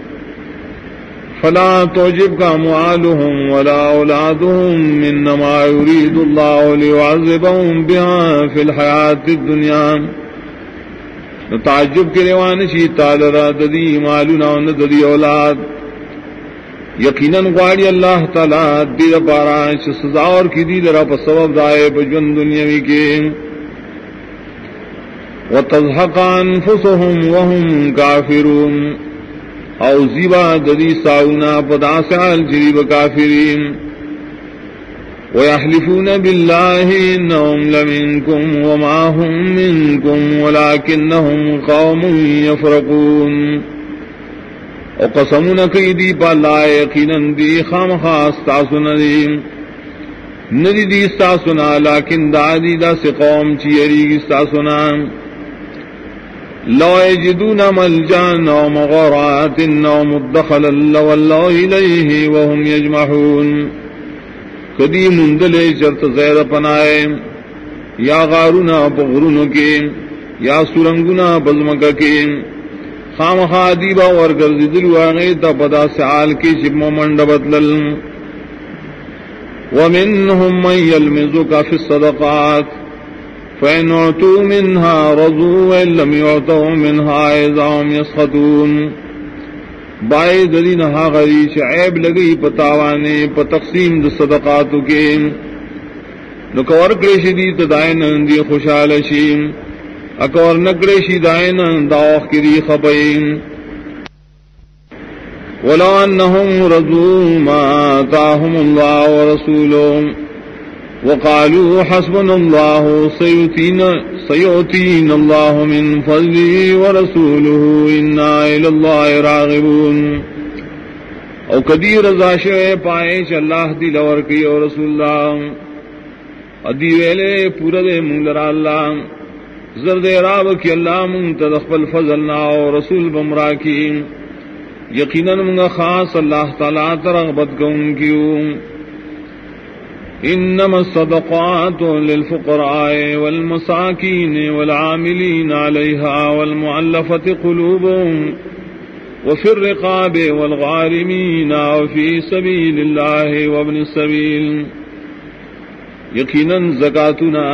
فلا توجب کا اموالهم ولا اولادهم انما يريد الله ليعذبهم بها في الحياة الدنيا تعجب کے روان شی تعالی را ددی مالنا و ددی اولاد یقیناً غاڑی اللہ تعالی دیر پارا سزا اور کی دی درا پر سبب دائے بجن دنیاوی کے وتزهق انفسهم وهم كافرون او زیبا ددی ساونا پدا سال جریب کافرین ويحلفون بالله انهم لمنكم وما هم منكم ولكنهم قوم يفرقون او قسمون قیدی پالا یقینا دی خامخاص تاسنا دی ندی دی تاسنا لیکن دادی دا سے قوم چیری تاسنا لو يجدون ملجان او مغارات او مدخلا لولوا الیہ وهم یجمحون کدی مندلے چرت زیر پنائے یا غارونا پغرونو کے یا سرنگنا بزمکا کے خامخا دیبا ورگرزی دلو آغیتا پدا سعال کی شب ممنڈ بدلل ومنهم من يلمزك في الصدقات فإن أعطوا منها رضوا وإن لم يعطوا منها إذا هم يسخطون بائی ددی نہا غری عیب لگئی پتاوانے پتقسیم د صدقاتو کے نکور کریشی دی تدائن دی خوشحال شیم اکور نکریشی دائن داوخ کی دی خبئیم ولو انہم رضوا ما آتاهم اللہ ورسولهم وقالوا حسبنا الله سيؤتينا الله من فضله ورسوله إنا إلى الله راغبون او کدی رضا شے پائے چ اللہ دی لور کی اور رسول اللہ ادی ویلے پورا دے مولرا اللہ زرد راب کی اللہ منتدخل فضل نا اور رسول بمرا کی یقینا من خاص اللہ تعالی ترغبت کون کیوں انما الصدقات للفقراء والمساكين والعاملين عليها والمؤلفة قلوبهم وفي الرقاب والغارمين وفي سبيل الله وابن السبيل یقیناً زکاتنا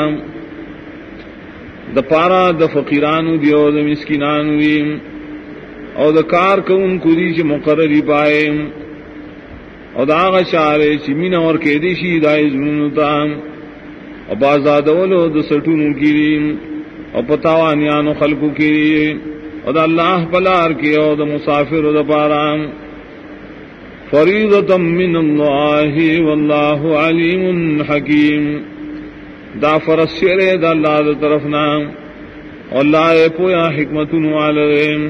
د پارا د فقیرانو دی او د مسکینانو دی او د کار کون کو دی چې مقرری پائے او دا آغا شعرے چی مین اور کیدیشی دائی زنونتا او بازادولو دا سٹونو کیریم او پتاوانیانو خلقو کیریم او دا اللہ پلار کی او دا مسافر دا پارام فریضتا من اللہ واللہ علیم حکیم دا فرس شرے دا اللہ دا طرفنا واللہ پویا حکمتن والدیم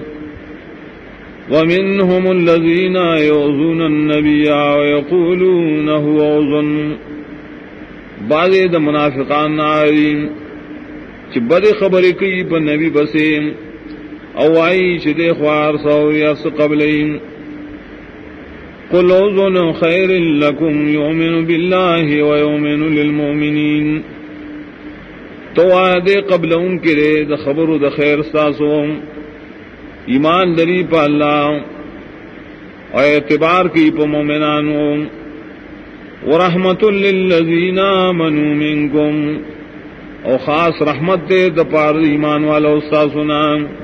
ومنهم الذين يؤذون النبي ويقولون هو أذن بعض د منافقان نارین چې بد خبرې کوي په نبی بسیم او وايي چې د خوار سو یا قبلین قل أذن خير لكم يؤمن بالله ويؤمن للمؤمنين تو دے قبل ان کے د خبر د خیر ساسوم ایمان دری پا اللہ اور اعتبار کی پا مومنانو ورحمت للذین آمنوا منکم اور خاص رحمت دے دپار ایمان والا استاسنا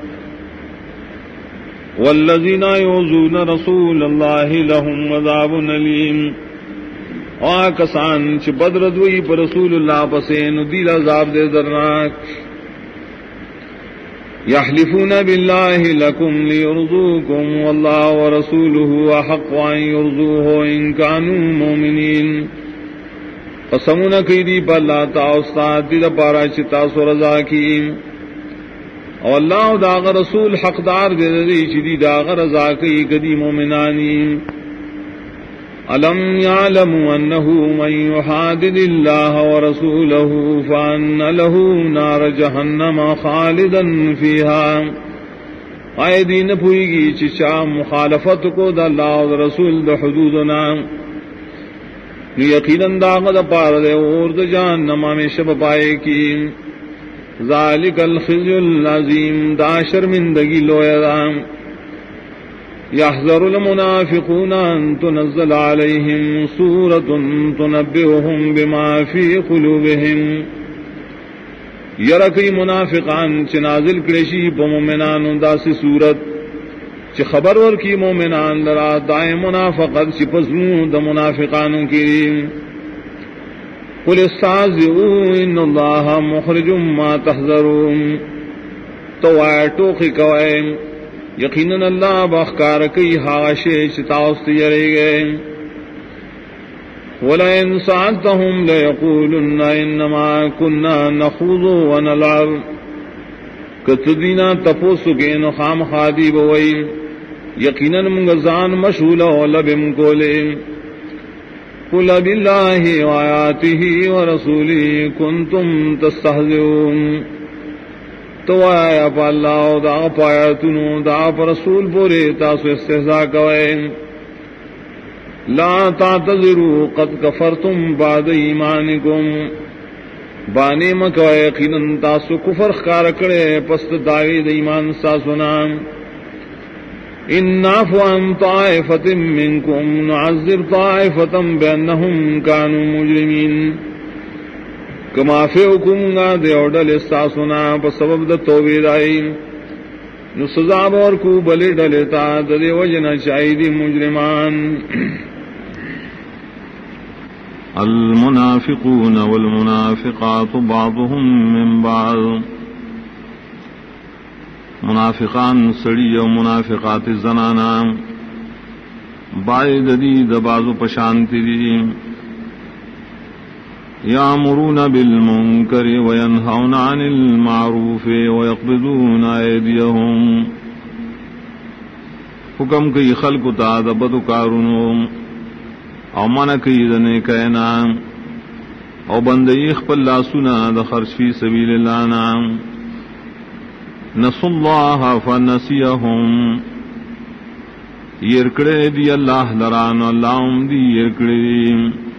والذین یعوذون رسول اللہ لهم عذاب علیم اور کسان چھ بدردوئی پر رسول اللہ پسین دیل عذاب دے درناک يحلفون بالله لكم ليرضوكم والله ورسوله أحق أن يرضوه إن كانوا مؤمنين قسمنا كيدي بالله تعالى دل پارا چتا سو رضا کی اور اللہ داغ رسول حق دار دے دی چدی داغ رضا کی کدی مومنانی ألم يعلموا أنه من يحادد الله ورسوله فأن له نار جهنم خالدا فيها آئے دین پوئی گی چچا مخالفت کو دا اللہ و رسول دا حدودنا یقیناً داغ دا پار دے اور دا جہنم میں شب پائے کی ذالک الخزي العظیم دا شرمندگی لویدام یحذر المنافقون ان تنزل علیہم سورۃ تنبئهم بما فی قلوبهم یرکی منافقان چ نازل کرشی پ مومنان داس سورت چ خبر ور کی مومنان لرا دائیں منافقت چ پسنو د منافقانوں کی قل استعذوا ان اللہ مخرج ما تحذرون تو ٹوخی کوئے یقیناً اللہ بخکار کئی حاشے چتاوست یرے گئے ولئن سألتهم ليقولن انما كنا نخوض ونلعب کتدینا تپوسو کے نخام خادی بوئی یقیناً منگزان مشغول لبم کولے قل باللہ وآیاتہ ورسولہ کنتم تستہزئون تو آیا پا اللہ و دا پایتنو دا پا رسول پورے تاسو استہزاء کوئے لا تعتذروا قد کفرتم بعد ایمانکم بانے مکوئے یقیناً تاسو کفر خکار کرے پست داوید ایمان ساسونا ان نعفو عن طائفة منکم نعذب طائفة بأنهم كانوا مجرمین کما فیکم گا دے اوڈل استاسونا پا سبب دا توبید آئی نو سزاب اور کو بلی ڈلتا دے وجنا چاہیدی مجرمان المنافقون والمنافقات بعضهم من بعض منافقان سڑی و منافقات زنانا باعد دی دبازو پشانتی دی یامرون بالمنکر وینہون عن المعروف ویقبضون ایدیہم حکم کئی خلق تا دبدو کارونو او من کئی دنے کہنا او بندیخ پل لاسونا دخرش فی سبیل اللہ نام نسوا اللہ فنسیہم یرکڑے دی اللہ لران اللہم دی یرکڑے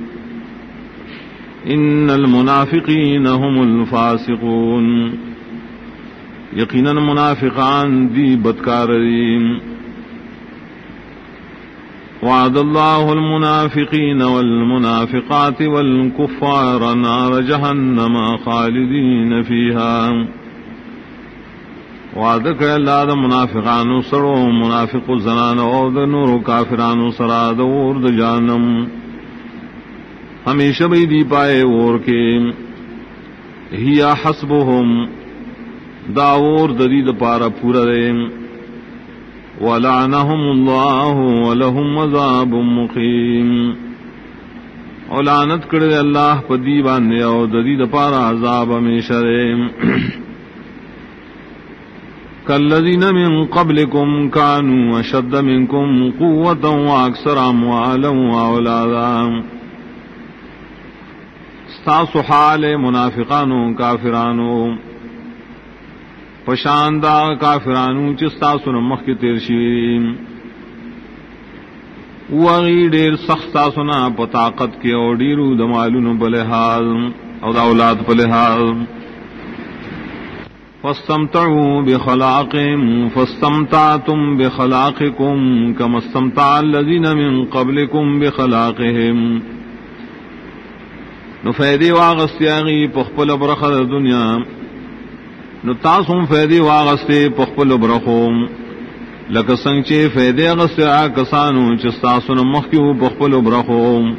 ان المنافقین هم الفاسقون یقیناً منافقان دی بدکار دی وعد اللہ المنافقین والمنافقات والکفار نار جہنم خالدین فیہا وعدہ کہ اللہ دا منافقانو سرو منافق زنان او دا نور کافرانو سرا دا اور دا جانم ہمیشہ بھی دی پائے اور کے ہی حسبہم دا اور دا دی دا پارا پورا دے ولعنہم اللہ ولہم عذاب مقیم اور لعنت کرے اللہ پا دی باندے او دا دی دا پارا عذاب ہمیشہ دے كالذين من قبلكم كانوا أشد منكم قوة وأكثر أموالا وأولادا استاسو حال منافقانو کافرانو پشاندا کافرانو چستاسو نمخ کی تیرشیم وغی دیر سخت تاسونا پطاقت کے او ڈیرو دمالونو بلحاظ او دا اولاد بلحاظ فاستمتعوا بخلاقهم فاستمتعتم بخلاقكم كما استمتع الذين من قبلكم بخلاقهم نو فیدی واغستیاغی پخپل برخد دنیا نو تاسم فیدی واغستی پخپل برخوم لکسنگ چے فیدی اغستیا کسانو چستاسن مخیو پخپل برخوم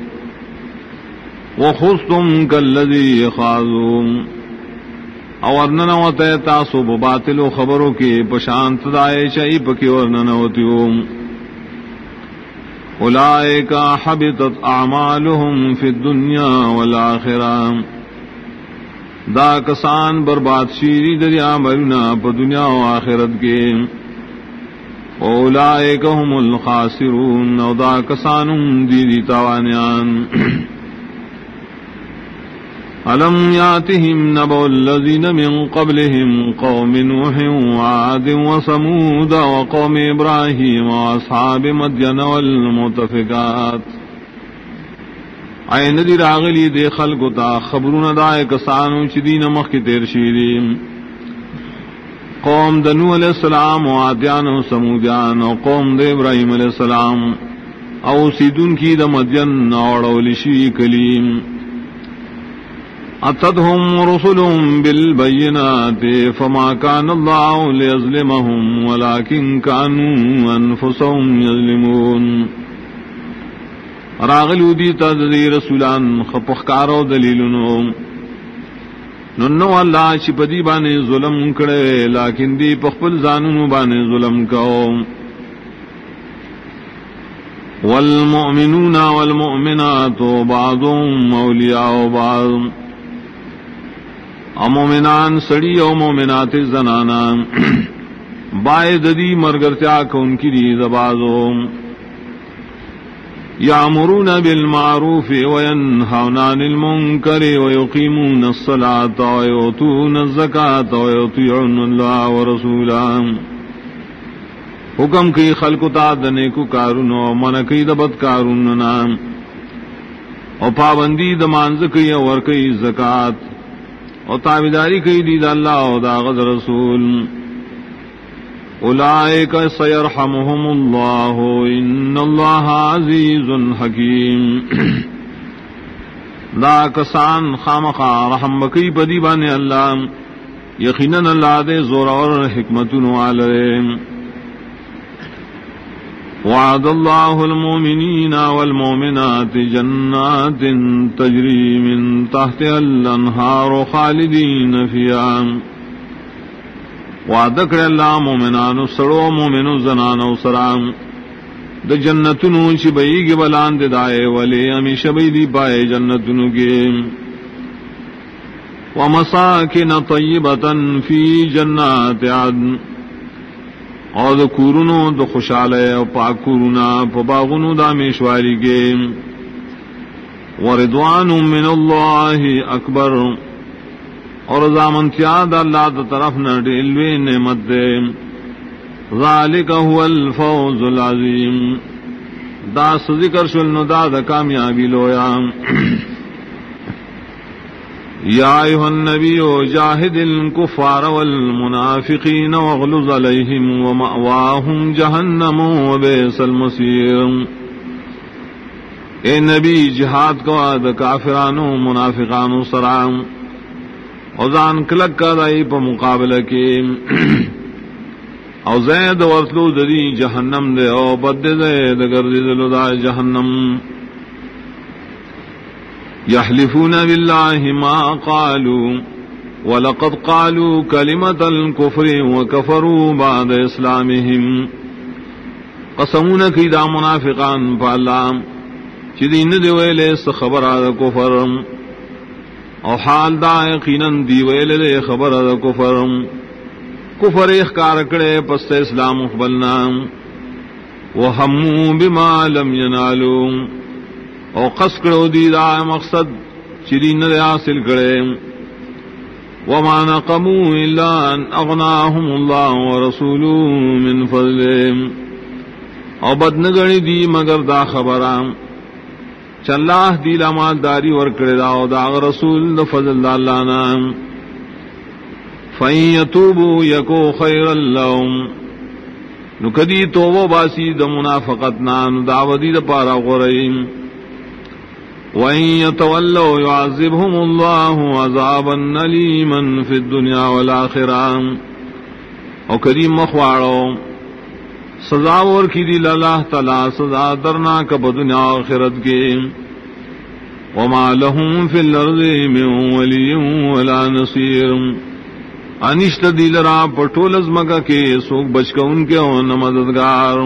وخستم کالذی خاضوم او ورننوتے تاسو بباطل و خبروں کی پشانت دائے چائی پکی ورننوتیوم اولئک حبطت اعمالهم فی الدنیا والآخرہ دا کسان برباد شیری دریا مرنا پا دنیا و آخرت کے اولئک هم الخاسرون او دا کسانم دیدی تاوانیان أَلَمْ يَأْتِهِمْ نَبَأُ الَّذِينَ مِنْ قَبْلِهِمْ قَوْمِ نُوحٍ وَعَادٍ وَثَمُودَ وَقَوْمِ إِبْرَاهِيمَ وَأَصْحَابِ مَدْيَنَ وَالْمُؤْتَفِكَاتِ اے ندی راغلی دے خلقو تا خبرون دائے کسانو چی دین مخ کی تیر شیریم قوم دنو علیہ السلام و عادیان و سمودیان و قوم دے ابراہیم علیہ السلام او سیدن کی دا مدین اور لشی کلیم اتتهم رسلهم بالبینات فما كان الله ليظلمهم ولكن كانوا انفسهم يظلمون راغلو دی تدری رسولان خپخکارو دلیلونو ننو اللہ چپدی بانے ظلم کرے لیکن دی پخپل زانونو بانے ظلم کہو والمؤمنون والمؤمنات بعضهم اولیاء بعض مومنان سڑی او مومنات زنانا باید دی مرگرتیا کون کی دی زبازو یامرون بالمعروف وینہون عن المنکر ویقیمون الصلاة ویؤتون الزکاة ویطیعون اللہ ورسولہ حکم کی خلق تا دنے کو کارونو من کی دبت کاروننا او پابندی دمانز کی اور کی زکاة اور تابعداری کی دید اللہ و داغذ رسول اولئک سیرحمہم اللہ ان اللہ عزیز حکیم دا کسان خامخا رحم بکی پدی بانے اللہ یقیناً اللہ دے زور اور حکمتن والے وعد اللہ المؤمنین والمؤمنات جنات تجری من تحتها الانہار خالدین فیہا وعد کر اللہ مومنانو سڑو مومنو زنانو سرام دا جنتنو چی بئی گی بلان دائے ولی ہمیشہ بئی دی پائے جنتنو کے ومساکن طیبتا فی جنات عدن اور دا کورونو دا خوشالے و پاک کورونا پا باغونو دا میشواری کے وردوان من اللہ اکبر اور رضامندیاں دا اللہ دا طرف نہ ڈیلوے نعمت دے ذالک هو الفوز العظیم دا ذکر شلنو دا کامیابی لویا یا ایھا النبی جاہد الکفار والمنافقین واغلظ علیہم ومأواہم جہنم وبئس المصیر اے نبی جہاد کو دا کافرانو منافقانو سرام اوزان کلک کا دائی پا مقابلہ کی او زید ورطلو دری جہنم دے او بد زید گردی دلو دا جہنم یحلفون باللہ ما قالوا ولقد قالوا کلمۃ الکفر وکفروا بعد اسلامہم قسمون کی دا منافقان پا اللہ چی دین دے ویلے خبر دا کفر او حال دا یقیناً دی ویلے دے خبر دا کفر کفر اخکار کرے پس اسلام اقبلنا وہمو بما لم ینالو او قص کرو دی دا مقصد چرین دے حاصل کرے وما نقموا الا ان اغناهم اللہ ورسولو من فضلهم او بدنگڑی دی مگر دا خبرام چلاہ دی لامال داری ورکڑے دا او دا رسول دا فضل دا اللہ نام فَإِن يَتُوبُوا يَكُن خَيْرًا لَّهُمْ نُكَدِي توبہ باسی دا منافقتنا دعوتی دا پارا غرائم وَإِن يَتَوَلَّوْا يُعَذِّبْهُمُ اللَّهُ عَذَابًا أَلِيمًا فِي الدُّنْيَا وَالْآخِرَةِ او کریم مخواڑو سزا ور کی دی اللہ تعالی سزا درناک بدنیا آخرت کے وما لهم فی الارض من ولی ولا نصیر انشت دیل را پٹول از مگا کے سوک بچ کا ان کے ہون مددگار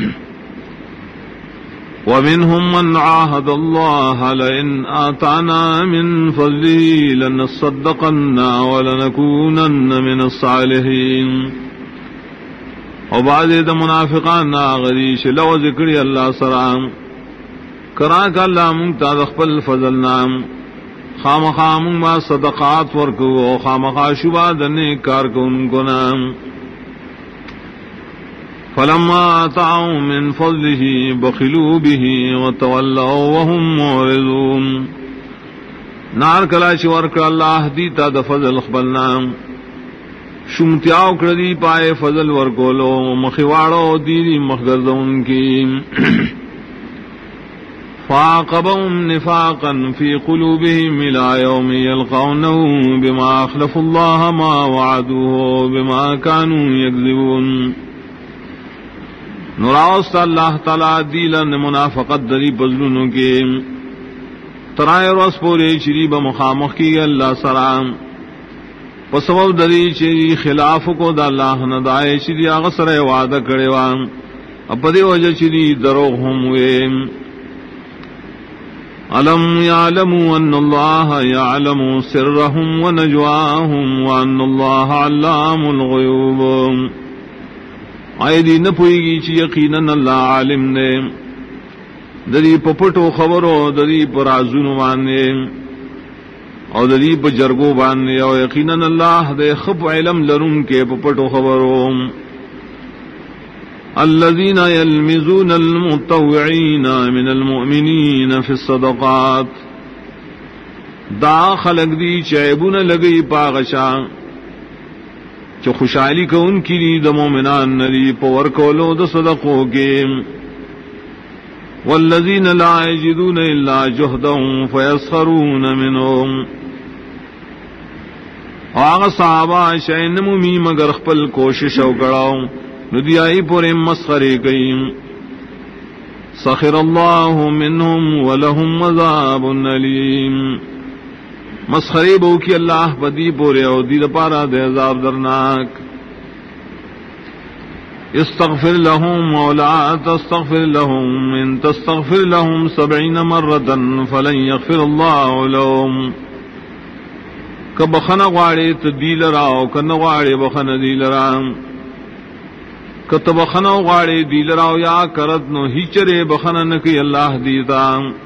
ومنهم من عاهد الله لئن آتانا من فضله لنصدقن ولنكونن من الصالحين او بعد دا منافقان نا غریش لو ذکری اللہ سرام کراک اللہ منگتا دخپل فضل نام خام خام ما صدقات ورکو او خام خا شبہ دنے کار کو ان کو نام فلما آتاهم من فضله بخلوا به وتولوا وهم معرضون. نار کلا چې ورکړ الله دیتا د فضل خپلنا شمتیاو کړی پائے فضل ورکولو مخواړو دی مخګرځون کی فاعقبهم نفاقا في قلوبهم الى يوم يلقونه بما اخلفوا الله ما وعدوه بما كانوا يكذبون. نراست اللہ تعالی دیلن منافقت دری بزلونوں کے ترائے روز پورے چری بمخامخ کی اللہ سلام پسبب دری چری خلاف کو دا اللہ ندائے چری اغسر وعدہ کرے وان اپدی وجہ چری دروغ ہم ہوئے. علم يعلموا ان اللہ يعلم سرهم ونجواهم وان اللہ علام الغیوب. آئے دی نہ پوئی گی چی یقیناً اللہ عالم نے دری پپٹو خبرو دری پر آزون بانے اور دری پر جرگو بانے اور یقیناً اللہ دے خب علم لرن کے پپٹو خبرو. الذین یلمزون المتطوعین من المؤمنین فی الصدقات. دا خلق دی چیبون لگئی پاغشا چو خوشحالی کو ان کی دی د مومنان نری پور کولو د صدقوں کے. والذین لا یجدون الا جہدهم فیسخرون منهم. آغا صحابہ شین ممی مگر خپل کوشش او کڑاو ندیائی پورے مسخرے گئی. سخر اللہ منهم ولهم عذاب علیم. مسخرے بو کی اللہ بدی پورے او دی پارا دے عذاب درناک. استغفر لهم ولا تستغفر لهم ان تستغفر لهم 70 مرة فلن يغفر الله لهم. کبخنا غواړي تدیل راو کنه غواړي بخنه دیل رام کتب خنا غواړي دیل راو یا کرت نو هیچره بخنه نکی اللہ دیتا.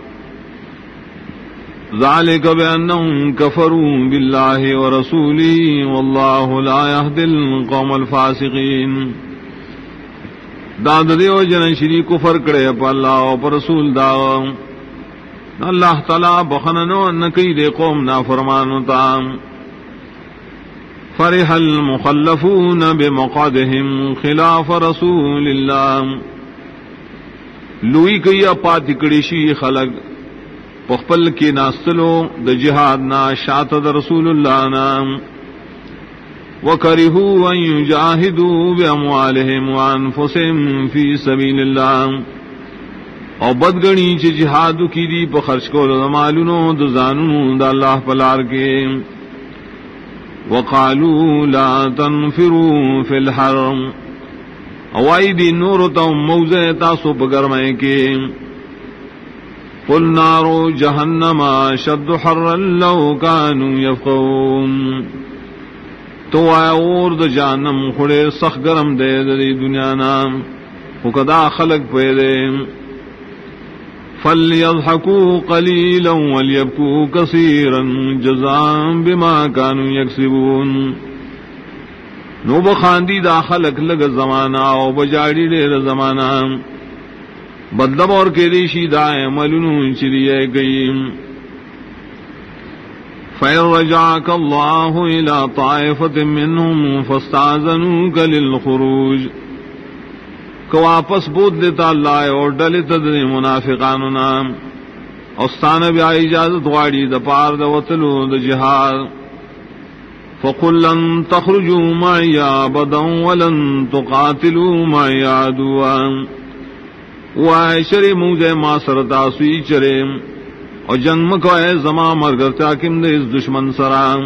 ذالک بأنهم كفروا بالله ورسوله والله لا يهدي القوم الفاسقين. داد دیو جن شری کفر کرے پا اللہ و پر رسول دا اللہ تعالی بخننو نکی دے قوم نافرمانو تا. فرح المخلفون بمقعدهم خلاف رسول اللہ. لوئی کیا پاتکڑیشی خلق پخپل کی ناستلو د جہاد نا شات د رسول اللہ نام. وَكَرِهُوا أَن يُجَاهِدُوا بِأَمْوَالِهِمْ وَأَنفُسِهِمْ فِي سَبِيلِ اللَّهِ. اور بدگنی چ جہاد کی دی په خرچ کولو د مالونو د زانونو د الله په لار کې. وَقَالُوا لَا تَنْفِرُوا فِي الْحَرِّ. اوائی دی نور تو موزے تاسو په ګرمۍ کې. قُلْ نَارُ جَهَنَّمَ أَشَدُّ حَرًّا لَوْ كَانُوا يَفْقَهُونَ. تو آیا اور د جانم خڑے سخ گرم دے دری دنیا نام خدا خلق پیدے. فَلْيَضْحَكُوا قَلِيلًا وَلْيَبْكُوا كَثِيرًا جَزَاءً بِمَا كَانُوا يَكْسِبُونَ. نو بخاندی دا خلق لگ زمانہ او بجاڑی دیر زمانہ بدلب اور کے ریشی دائیں ملنو چلیے گئیم. فَإِن رَجَعَكَ اللَّهُ إِلَىٰ طَائِفَةٍ مِّنْهُمْ فَاسْتَأْذَنُوكَ لِلْخُرُوجِ. کو واپس بود دیتا اللہ اور ڈلت دے منافقانو نام اوستان بیا اجازت غاڑی دا پار دا وطلو دا جہاد. فَقُلْ لَن تَخْرُجُوا مَعِيَ أَبَدًا وَلَن تُقَاتِلُوا مَعِيَ عَدُوًّا. وَعَيْشَرِ مُوزِ مَا سَرَتَا سُوِي چَرِم اور جنگ مکوئے زمان مرگرتا کم دے اس دشمن سرام.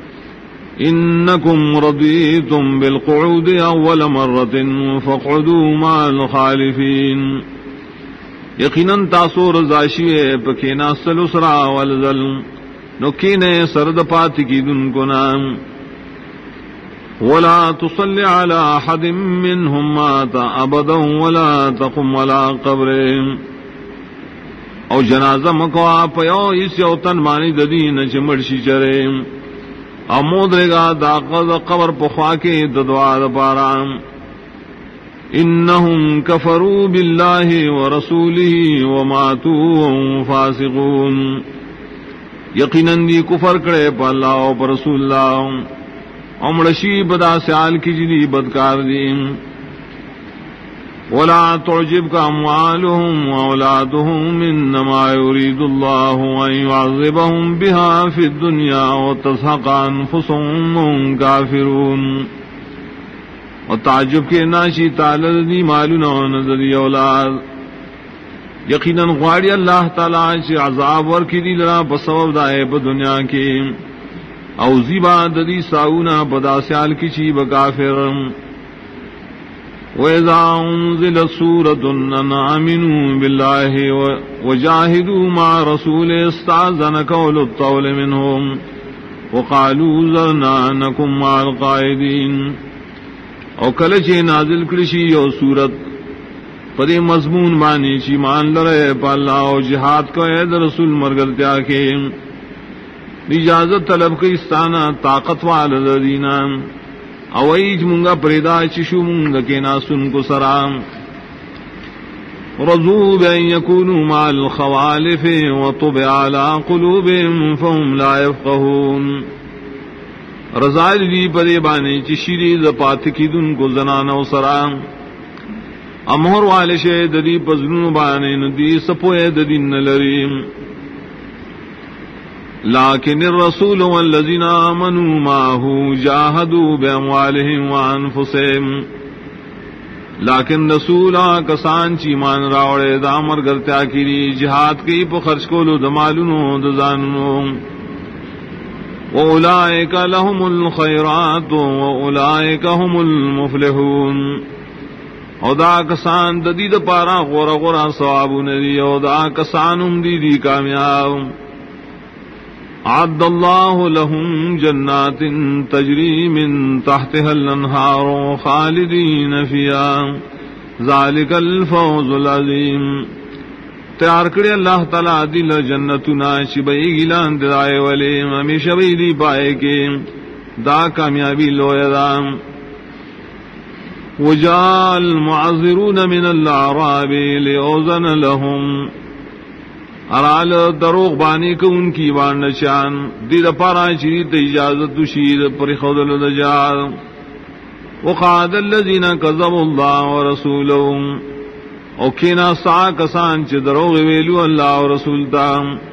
انکم رضیتم بالقعود اول مرت فقعدوا مع الخالفین. یقیناً تاسو رضاشیے پکینا سلسرا والذل نکینے سرد پاتی کی دن کو نام. ولا تصل على احد منهم مات ابدا ولا تقم على قبرهم. او جنازہ مکوا پیو اس یوتن مانی ددین چمڑشی چرے او مودرے گا داغذ قبر پخوا کے دعا پارام. انہم کفروا باللہ ورسولہ وماتوا وہم فاسقون، یقیناً دی کفر کرے پا اللہ و پر رسول اللہ، امرشی بدا سیال کی جدی بدکار دیم۔ ولا تعجبك اموالهم واولادهم انما يريد الله ان يعذبهم بها في الدنيا وتزهق انفسهم وهم كافرون، اور تعجب کے ناشی تعالی دی مالنا و نظری اولاد، یقیناً غواړي اللہ تعالی چې عذاب ورکړي دی لرا بسبب دائے دنیا کی، او زیبا ددی ساونا بدا سیال کی چی بکافر۔ وَإِذَا أُنزِلَتْ سُورَةٌ أَنْ آمِنُوا بِاللَّهِ وَجَاهِدُوا مَعَ رَسُولِهِ اسْتَأْذَنَكَ أُولُو الطَّوْلِ مِنْهُمْ وَقَالُوا ذَرْنَا نَكُن مَعَ الْقَاعِدِينَ، او کله چې نازل کړي شي یو سورت پدې مضمون باندې چې مان لره په الله او جهاد کوي د رسول مرګرتیا کې اجازت طلب کوي ستانه طاقت والد دینا، او ایج مونگا پریدا چشو مونگا کے ناسن کو سرام، رضو بین یکونو مع الخوالف وطبع علی قلوبهم فهم لا یفقهون، رضای دی پدے بانے چشیری زپات کی دن کو زنانا و سرام، امہر والے شید دی پزنون بانے ندی سپوئے ددین نلریم، لیکن الرسول والذین آمنوا معه جاہدوا باموالهم وانفسهم، لیکن رسول کسان چی مان راوڑے دا مرگرتیا کی جہاد کی پا خرچ کولو دمالونو دزانونو، وَأُولَئِكَ لَهُمُ الْخَيْرَاتُ وَأُولَئِكَ هُمُ الْمُفْلِحُونَ، او دا کسان ددید پارا غورا غورا ثوابو ندی، او دا کسانم دی کامیاب۔ اعد اللہ لهم جنات تجری من تحتها الانہار خالدین فیہا ذالک الفوز العظیم، تیار کرے اللہ تعالی دل جنتنا شبئی گلان درائے والے ہمیشہ بیدی پائے کے دا کامیابی لویدام۔ وجاء المعذرون من الاعراب لیؤذن لهم، ارال دروغ بانی کو ان کی وانشان دید پارا چیت اجازت شید پر خودل دجال، وقعد الذین کذبوا اللہ ورسولهم، او کینا سا کسان چ دروغ ویلو اللہ و رسول تا،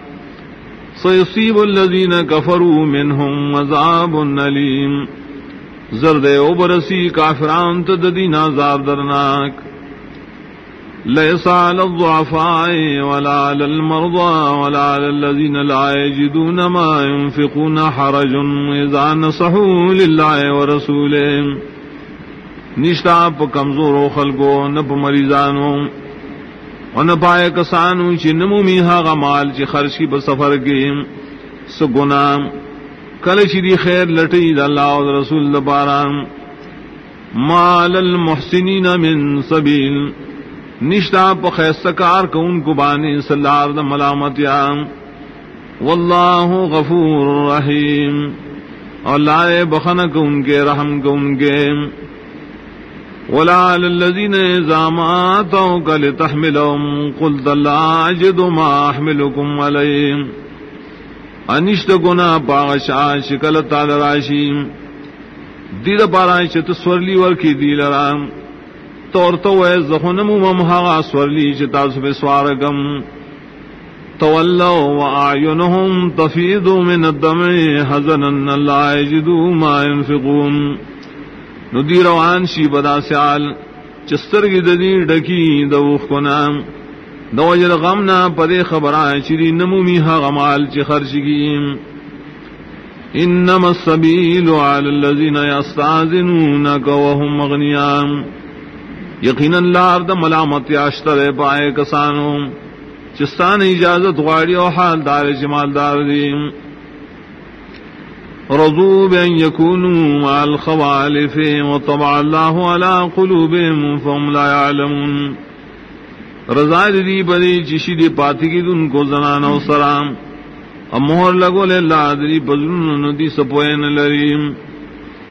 سیصیب الذین کفروا منهم عذاب علیم، زرد او برسی کافران تددین عذاب درناک۔ ليس على الضعفاء ولا على المرضى ولا على الذين لا يجدون ما ينفقون حرج إذا نصحوا لله ورسوله، نشتا پا کمزورو خلقو نپ مریضانو ونپائے کسانو چی نمومی ہاغا مال چی خرچ کی بسفر کی سگنام کل چی دی خیر لٹی دا اللہ و رسول دبارام، مال المحسنین من سبیل، نشتا پا خیستکار کو ان کو بانے سلار دا ملامتیاں، واللہ غفور رحیم، اور لائے بخنک ان کے رحم کو ان کے۔ وَلَا لِلَّذِينَ إِذَا مَا آتَوْكَ لِتَحْمِلَهُمْ قُلْتَ لَا أَجِدُ مَا أَحْمِلُكُمْ عَلَيْهِ، انشت گنا پاغشا شکل تال راشیم دید پارائش تسورلی ورکی دی لرام تورتو اے زخنمو ممحغا سورلی چتاس پہ سوارگم، تولو وآیونہم تفیدو من الدمع حزنا لا یجدو ما ينفقون، ندی روان شی بدا سیال چسترگی ددی ڈکی دوخ کنام دو جل غمنا پدے خبرائے چری نمومی ہا غمال چی خرچگیم۔ انما السبیل علی الذین یستاذنونک وهم مغنیان، یقینا لار دا ملامت یاشتر پائے کسانو چستان اجازت غاڑی و حال دار جمال دار دیم، رضو بین یکونوا مع الخوالف وطبع اللہ علی قلوبهم فهم لا یعلمون، رضای دی بدی چشی دی پاتی کی دن کو زنانا و سرام، اب مہر لگو لے اللہ دی بزرن دی سپوین لریم۔